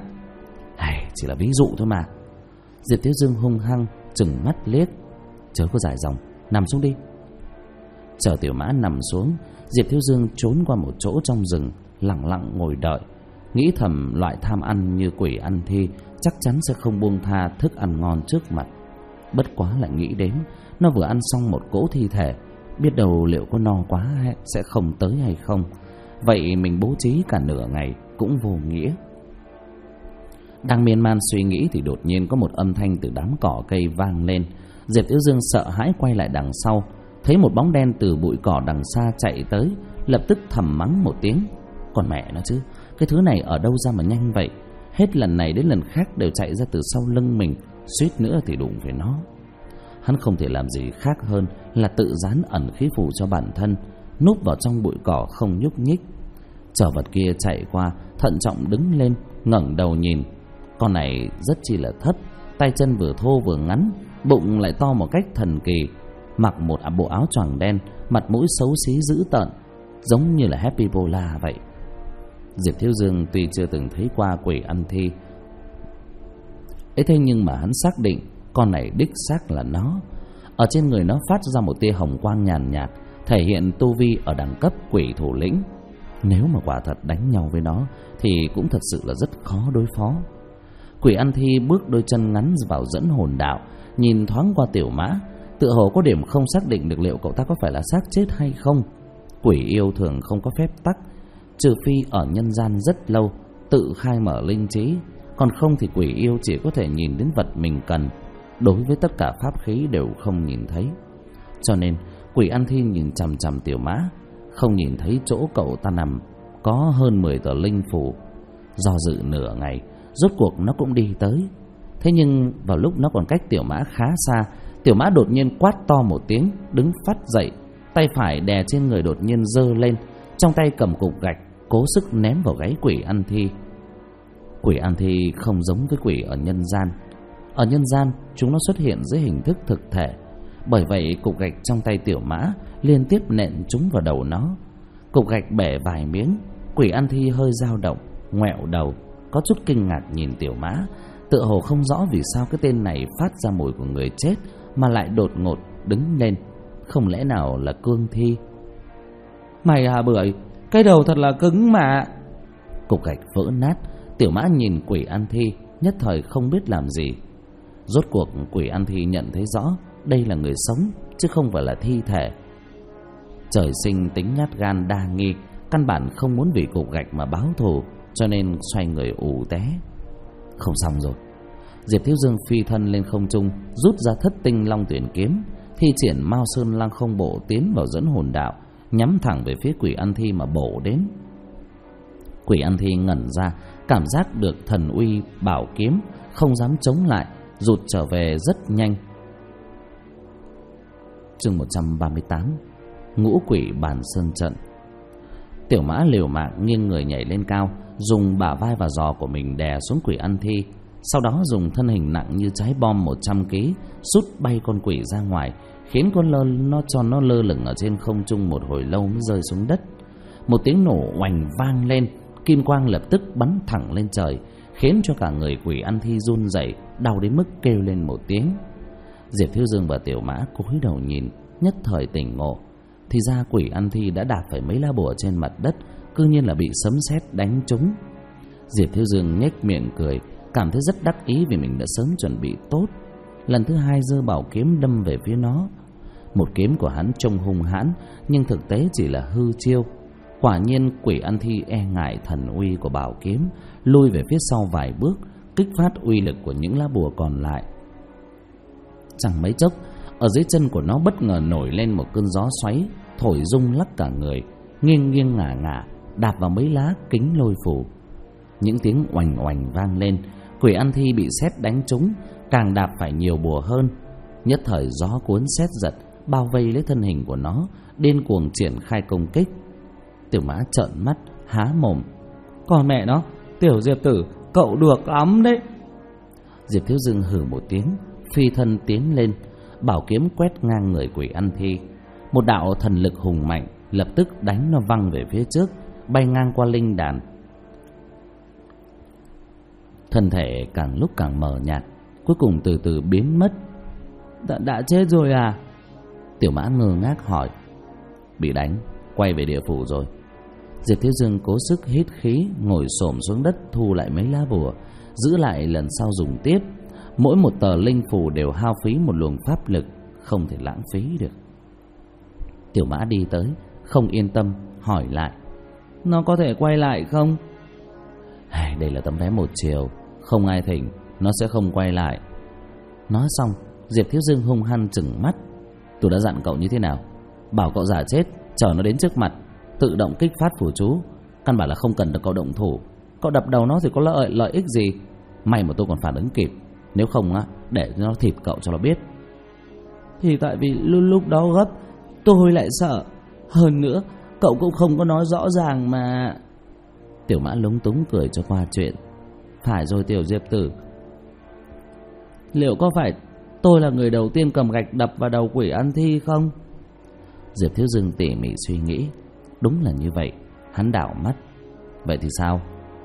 Chỉ là ví dụ thôi mà. Diệp Thiếu Dương hung hăng trừng mắt liếc: Chớ có dài dòng, nằm xuống đi. Chờ Tiểu Mã nằm xuống, Diệp Thiếu Dương trốn qua một chỗ trong rừng, lặng lặng ngồi đợi. Nghĩ thầm loại tham ăn như quỷ ăn thi chắc chắn sẽ không buông tha thức ăn ngon trước mặt. Bất quá lại nghĩ đến nó vừa ăn xong một cỗ thi thể, biết đâu liệu có no quá sẽ không tới hay không. Vậy mình bố trí cả nửa ngày cũng vô nghĩa. Đang miên man suy nghĩ thì đột nhiên có một âm thanh từ đám cỏ cây vang lên. Diệp Thiếu Dương sợ hãi quay lại đằng sau, thấy một bóng đen từ bụi cỏ đằng xa chạy tới, lập tức thầm mắng một tiếng: Còn mẹ nó chứ, cái thứ này ở đâu ra mà nhanh vậy? Hết lần này đến lần khác đều chạy ra từ sau lưng mình, suýt nữa thì đụng phải nó. Hắn không thể làm gì khác hơn là tự dán ẩn khí phù cho bản thân, núp vào trong bụi cỏ không nhúc nhích. Chờ vật kia chạy qua, thận trọng đứng lên, ngẩng đầu nhìn. Con này rất chi là thấp, tay chân vừa thô vừa ngắn, bụng lại to một cách thần kỳ, mặc một bộ áo choàng đen, mặt mũi xấu xí dữ tợn, giống như là Happy Bola vậy. Diệp Thiếu Dương tuy chưa từng thấy qua quỷ ăn thi ấy, thế nhưng mà hắn xác định con này đích xác là nó. Ở trên người nó phát ra một tia hồng quang nhàn nhạt, thể hiện tu vi ở đẳng cấp quỷ thủ lĩnh. Nếu mà quả thật đánh nhau với nó thì cũng thật sự là rất khó đối phó. Quỷ ăn thi bước đôi chân ngắn vào dẫn hồn đạo, nhìn thoáng qua Tiểu Mã, tựa hồ có điểm không xác định được liệu cậu ta có phải là xác chết hay không. Quỷ yêu thường không có phép tắc, trừ phi ở nhân gian rất lâu, tự khai mở linh trí, còn không thì quỷ yêu chỉ có thể nhìn đến vật mình cần, đối với tất cả pháp khí đều không nhìn thấy. Cho nên quỷ ăn thi nhìn chằm chằm Tiểu Mã, không nhìn thấy chỗ cậu ta nằm có hơn 10 tờ linh phù. Do dự nửa ngày, rốt cuộc nó cũng đi tới. Thế nhưng vào lúc nó còn cách Tiểu Mã khá xa, Tiểu Mã đột nhiên quát to một tiếng, đứng phát dậy, tay phải đè trên người đột nhiên giơ lên, trong tay cầm cục gạch, cố sức ném vào gáy quỷ ăn thi. Quỷ ăn thi không giống với quỷ ở nhân gian. Ở nhân gian, chúng nó xuất hiện dưới hình thức thực thể. Bởi vậy cục gạch trong tay Tiểu Mã liên tiếp nện trúng vào đầu nó. Cục gạch bể vài miếng. Quỷ ăn thi hơi dao động, ngoẹo đầu, có chút kinh ngạc nhìn Tiểu Mã, tựa hồ không rõ vì sao cái tên này phát ra mùi của người chết mà lại đột ngột đứng lên. Không lẽ nào là cương thi? Mày à Bưởi, cái đầu thật là cứng mà. Cục gạch vỡ nát. Tiểu Mã nhìn quỷ ăn thi, nhất thời không biết làm gì. Rốt cuộc quỷ ăn thi nhận thấy rõ đây là người sống chứ không phải là thi thể. Trời sinh tính nhát gan đa nghi, căn bản không muốn vì cục gạch mà báo thù, cho nên xoay người ù té. Không xong rồi. Diệp Thiếu Dương phi thân lên không trung, rút ra Thất Tinh Long Tuyển kiếm, thi triển Mao Sơn Lăng Không Bộ tiến vào dẫn hồn đạo, nhắm thẳng về phía quỷ ăn thi mà bổ đến. Quỷ ăn thi ngẩn ra, cảm giác được thần uy bảo kiếm, không dám chống lại, rụt trở về rất nhanh. Chương 138: Ngũ Quỷ Bàn Sơn Trận. Tiểu Mã liều mạng nghiêng người nhảy lên cao, dùng bả vai và giò của mình đè xuống quỷ ăn thi, sau đó dùng thân hình nặng như trái bom 100 kg sút bay con quỷ ra ngoài, khiến nó lơ lửng ở trên không trung một hồi lâu mới rơi xuống đất. Một tiếng nổ oành vang lên, kim quang lập tức bắn thẳng lên trời, khiến cho cả người quỷ ăn thi run rẩy, đau đến mức kêu lên một tiếng. Diệp Thiếu Dương và Tiểu Mã cúi đầu nhìn, nhất thời tỉnh ngộ. Thì ra quỷ ăn thi đã đạp phải mấy lá bùa trên mặt đất, cư nhiên là bị sấm sét đánh trúng. Diệp Thiếu Dương nhếch miệng cười, cảm thấy rất đắc ý vì mình đã sớm chuẩn bị tốt. Lần thứ hai giơ bảo kiếm đâm về phía nó. Một kiếm của hắn trông hung hãn, nhưng thực tế chỉ là hư chiêu. Quả nhiên quỷ ăn thi e ngại thần uy của bảo kiếm, lui về phía sau vài bước, kích phát uy lực của những lá bùa còn lại. Chẳng mấy chốc, ở dưới chân của nó bất ngờ nổi lên một cơn gió xoáy, thổi rung lắc cả người, nghiêng nghiêng ngả ngả, đạp vào mấy lá kính lôi phù. Những tiếng oành oành vang lên, quỷ ăn thi bị sét đánh trúng, càng đạp phải nhiều bùa hơn. Nhất thời gió cuốn sét giật, bao vây lấy thân hình của nó, điên cuồng triển khai công kích. Tiểu Mã trợn mắt há mồm: Còn mẹ nó, Tiểu Diệp tử, cậu được lắm đấy. Diệp Thiếu Dương hừ một tiếng, phi thân tiến lên, bảo kiếm quét ngang người quỷ ăn thi. Một đạo thần lực hùng mạnh lập tức đánh nó văng về phía trước, bay ngang qua linh đàn. Thân thể càng lúc càng mờ nhạt, cuối cùng từ từ biến mất. Đã chết rồi à? Tiểu Mã ngơ ngác hỏi. Bị đánh, quay về địa phủ rồi. Diệp Thiếu Dương cố sức hít khí, ngồi xổm xuống đất thu lại mấy lá bùa, giữ lại lần sau dùng tiếp. Mỗi một tờ linh phù đều hao phí một luồng pháp lực, không thể lãng phí được. Tiểu Mã đi tới, không yên tâm, hỏi lại: Nó có thể quay lại không? Đây là tấm vé một chiều, không ai thỉnh, nó sẽ không quay lại. Nói xong, Diệp Thiếu Dương hung hăng trừng mắt. Tôi đã dặn cậu như thế nào? Bảo cậu giả chết, chờ nó đến trước mặt, tự động kích phát phù chú. Căn bản là không cần được cậu động thủ. Cậu đập đầu nó thì có lợi ích gì? May mà tôi còn phản ứng kịp, nếu không á, để nó thịt cậu cho nó biết. Thì tại vì lúc đó gấp, tôi lại sợ. Hơn nữa, cậu cũng không có nói rõ ràng mà. Tiểu Mã lúng túng cười cho qua chuyện. Phải rồi Tiểu Diệp tử, liệu có phải tôi là người đầu tiên cầm gạch đập vào đầu quỷ ăn thi không? Diệp Thiếu Dương tỉ mỉ suy nghĩ. Đúng là như vậy. Hắn đảo mắt. Vậy thì sao?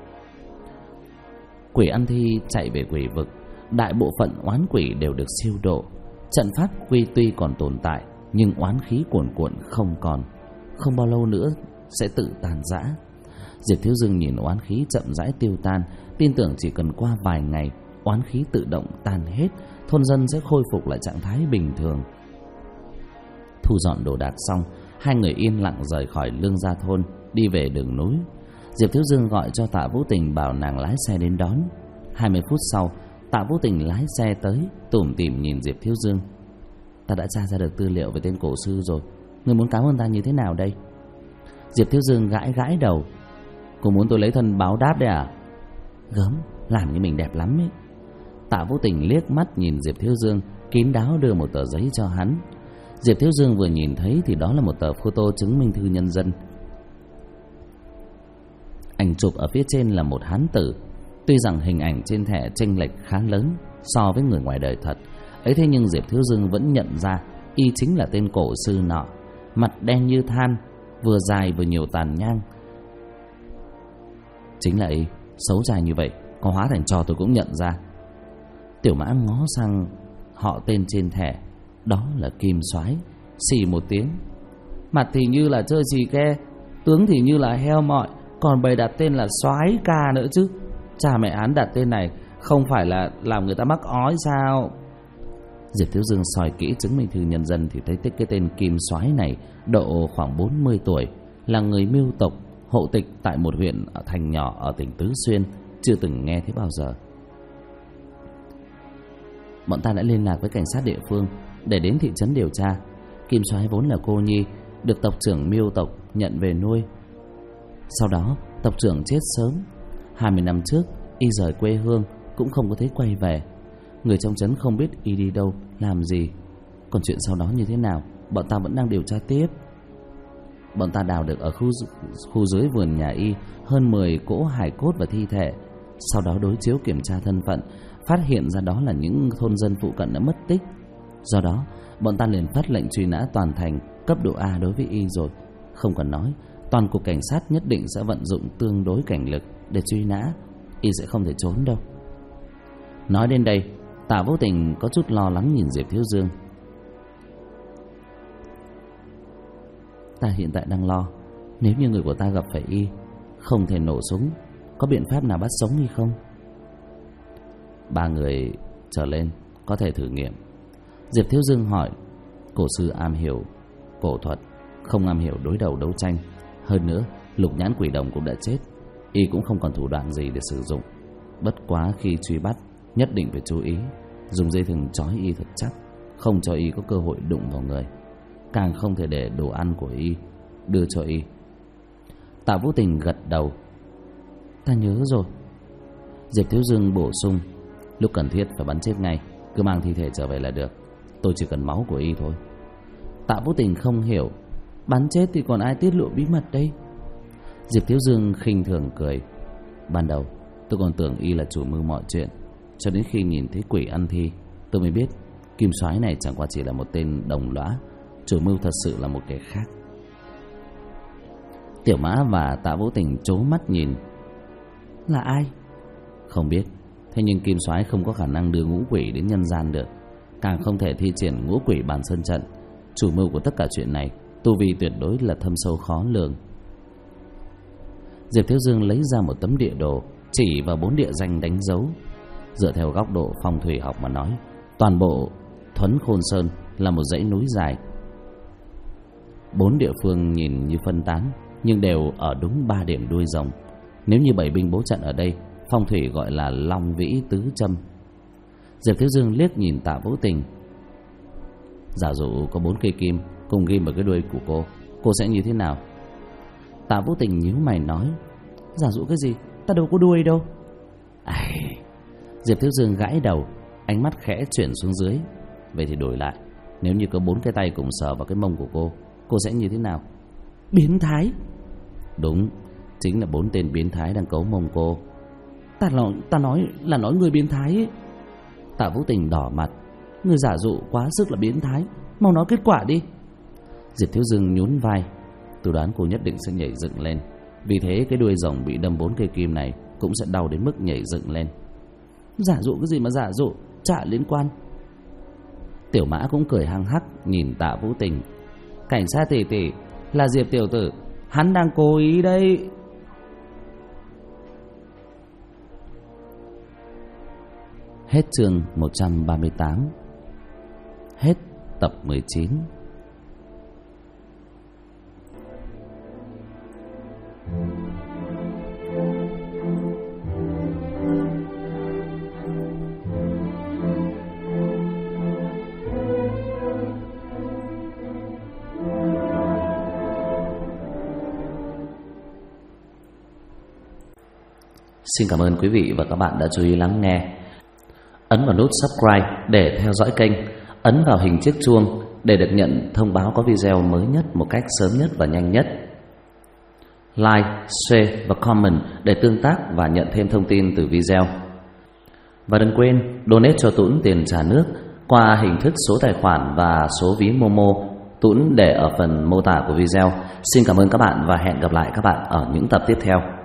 Quỷ ăn thi chạy về quỷ vực, đại bộ phận oán quỷ đều được siêu độ. Trận pháp quy tuy còn tồn tại, nhưng oán khí cuồn cuộn không còn. Không bao lâu nữa sẽ tự tàn rã. Diệp Thiếu Dương nhìn oán khí chậm rãi tiêu tan, tin tưởng chỉ cần qua vài ngày, oán khí tự động tan hết, thôn dân sẽ khôi phục lại trạng thái bình thường. Thu dọn đồ đạc xong, hai người yên lặng rời khỏi Lương Gia thôn, đi về đường núi. Diệp Thiếu Dương gọi cho Tạ Vũ Tình bảo nàng lái xe đến đón. 20 phút sau, Tạ Vũ Tình lái xe tới, tủm tỉm nhìn Diệp Thiếu Dương. Ta đã tra ra được tư liệu về tên cổ sư rồi, ngươi muốn cảm ơn ta như thế nào đây? Diệp Thiếu Dương gãi gãi đầu. Cô muốn tôi lấy thân báo đáp đấy à? Gớm, làm như mình đẹp lắm ấy. Tạ Vũ Tình liếc mắt nhìn Diệp Thiếu Dương, kín đáo đưa một tờ giấy cho hắn. Diệp Thiếu Dương vừa nhìn thấy thì đó là một tờ photo chứng minh thư nhân dân. Ảnh chụp ở phía trên là một hán tử. Tuy rằng hình ảnh trên thẻ chênh lệch khá lớn so với người ngoài đời thật ấy, thế nhưng Diệp Thiếu Dương vẫn nhận ra y chính là tên cổ sư nọ. Mặt đen như than, vừa dài vừa nhiều tàn nhang. Chính là y, xấu trai như vậy, có hóa thành trò tôi cũng nhận ra. Tiểu Mã ngó sang họ tên trên thẻ, đó là Kim Soái. Xì một tiếng. Mặt thì như là chơi xì ke, tướng thì như là heo mọi, còn bày đặt tên là Soái ca nữa chứ. Cha mẹ án đặt tên này không phải là làm người ta mắc ói sao? Diệp Thiếu Dương soi kỹ chứng minh thư nhân dân thì thấy cái tên Kim Soái này độ khoảng 40 tuổi, là người Mưu tộc, hộ tịch tại một huyện ở thành nhỏ ở tỉnh Tứ Xuyên, chưa từng nghe thấy bao giờ. Bọn ta đã liên lạc với cảnh sát địa phương để đến thị trấn điều tra. Kim Soái vốn là cô nhi, được tộc trưởng Mưu tộc nhận về nuôi. Sau đó tộc trưởng chết sớm. 20 năm trước y rời quê hương, cũng không có thấy quay về. Người trong trấn không biết y đi đâu, làm gì. Còn chuyện sau đó như thế nào, bọn ta vẫn đang điều tra tiếp. Bọn ta đào được ở khu dưới vườn nhà y hơn 10 cỗ hài cốt và thi thể. Sau đó đối chiếu kiểm tra thân phận, phát hiện ra đó là những thôn dân phụ cận đã mất tích. Do đó bọn ta liền phát lệnh truy nã toàn thành, cấp độ A đối với y rồi. Không cần nói, toàn cục cảnh sát nhất định sẽ vận dụng tương đối cảnh lực để truy nã. Y sẽ không thể trốn đâu. Nói đến đây, Tạ Vũ Tình có chút lo lắng nhìn Diệp Thiếu Dương. Ta hiện tại đang lo, nếu như người của ta gặp phải y, không thể nổ súng, có biện pháp nào bắt sống y không? 3 người trở lên có thể thử nghiệm. Diệp Thiếu Dương hỏi. Cổ sư am hiểu cổ thuật, không am hiểu đối đầu đấu tranh. Hơn nữa Lục Nhãn Quỷ Đồng cũng đã chết, y cũng không còn thủ đoạn gì để sử dụng. Bất quá khi truy bắt nhất định phải chú ý, dùng dây thừng trói y thật chắc, không cho y có cơ hội đụng vào người, càng không thể để đồ ăn của y đưa cho y. Tạ Vũ Tình gật đầu. Ta nhớ rồi. Diệp Thiếu Dương bổ sung. Lúc cần thiết phải bắn chết ngay, cứ mang thi thể trở về là được. Tôi chỉ cần máu của y thôi. Tạ Vũ Tình không hiểu. Bắn chết thì còn ai tiết lộ bí mật đây? Diệp Thiếu Dương khinh thường cười. Ban đầu tôi còn tưởng y là chủ mưu mọi chuyện, cho đến khi nhìn thấy quỷ ăn thi, tôi mới biết Kim Soái này chẳng qua chỉ là một tên đồng lõa, chủ mưu thật sự là một kẻ khác. Tiểu Mã và Tạ Vũ Tình trố mắt nhìn. Là ai? Không biết. Thế nhưng Kim Soái không có khả năng đưa ngũ quỷ đến nhân gian được, càng không thể thi triển ngũ quỷ bàn sơn trận. Chủ mưu của tất cả chuyện này tu vi tuyệt đối là thâm sâu khó lường. Diệp Thiếu Dương lấy ra một tấm địa đồ, chỉ vào 4 địa danh đánh dấu. Dựa theo góc độ phong thủy học mà nói, toàn bộ Thuấn Khôn Sơn là một dãy núi dài. 4 địa phương nhìn như phân tán, nhưng đều ở đúng 3 điểm đuôi rồng. Nếu như bảy binh bố trận ở đây, phong thủy gọi là Long Vĩ Tứ Châm. Diệp Thiếu Dương liếc nhìn Tạ Vũ Tình. Giả dụ có 4 cây kim cùng ghim vào cái đuôi của cô sẽ như thế nào? Tạ Vũ Tình nhíu mày nói. Giả dụ cái gì? Ta đâu có đuôi đâu. Diệp Thiếu Dương gãi đầu, ánh mắt khẽ chuyển xuống dưới. Vậy thì đổi lại, nếu như có 4 cái tay cùng sờ vào cái mông của cô sẽ như thế nào? Biến thái. Đúng, chính là 4 tên biến thái đang cấu mông cô. Ta nói là người biến thái ấy. Tạ Vũ Tình đỏ mặt. Người giả dụ quá sức là biến thái, mau nói kết quả đi. Diệp Thiếu Dương nhún vai. Tôi đoán cô nhất định sẽ nhảy dựng lên, vì thế cái đuôi rồng bị đâm 4 cây kim này cũng sẽ đau đến mức nhảy dựng lên. Giả dụ cái gì mà giả dụ, chả liên quan. Tiểu Mã cũng cười hăng hắc nhìn Tạ Vũ Tình. Cảnh sát tỷ tỷ, là Diệp tiểu tử, hắn đang cố ý đây. Hết chương 138. Hết tập 19. Xin cảm ơn quý vị và các bạn đã chú ý lắng nghe. Ấn vào nút subscribe để theo dõi kênh. Ấn vào hình chiếc chuông để được nhận thông báo có video mới nhất một cách sớm nhất và nhanh nhất. Like, share và comment để tương tác và nhận thêm thông tin từ video. Và đừng quên donate cho Tuấn tiền trả nước qua hình thức số tài khoản và số ví Momo. Tuấn để ở phần mô tả của video. Xin cảm ơn các bạn và hẹn gặp lại các bạn ở những tập tiếp theo.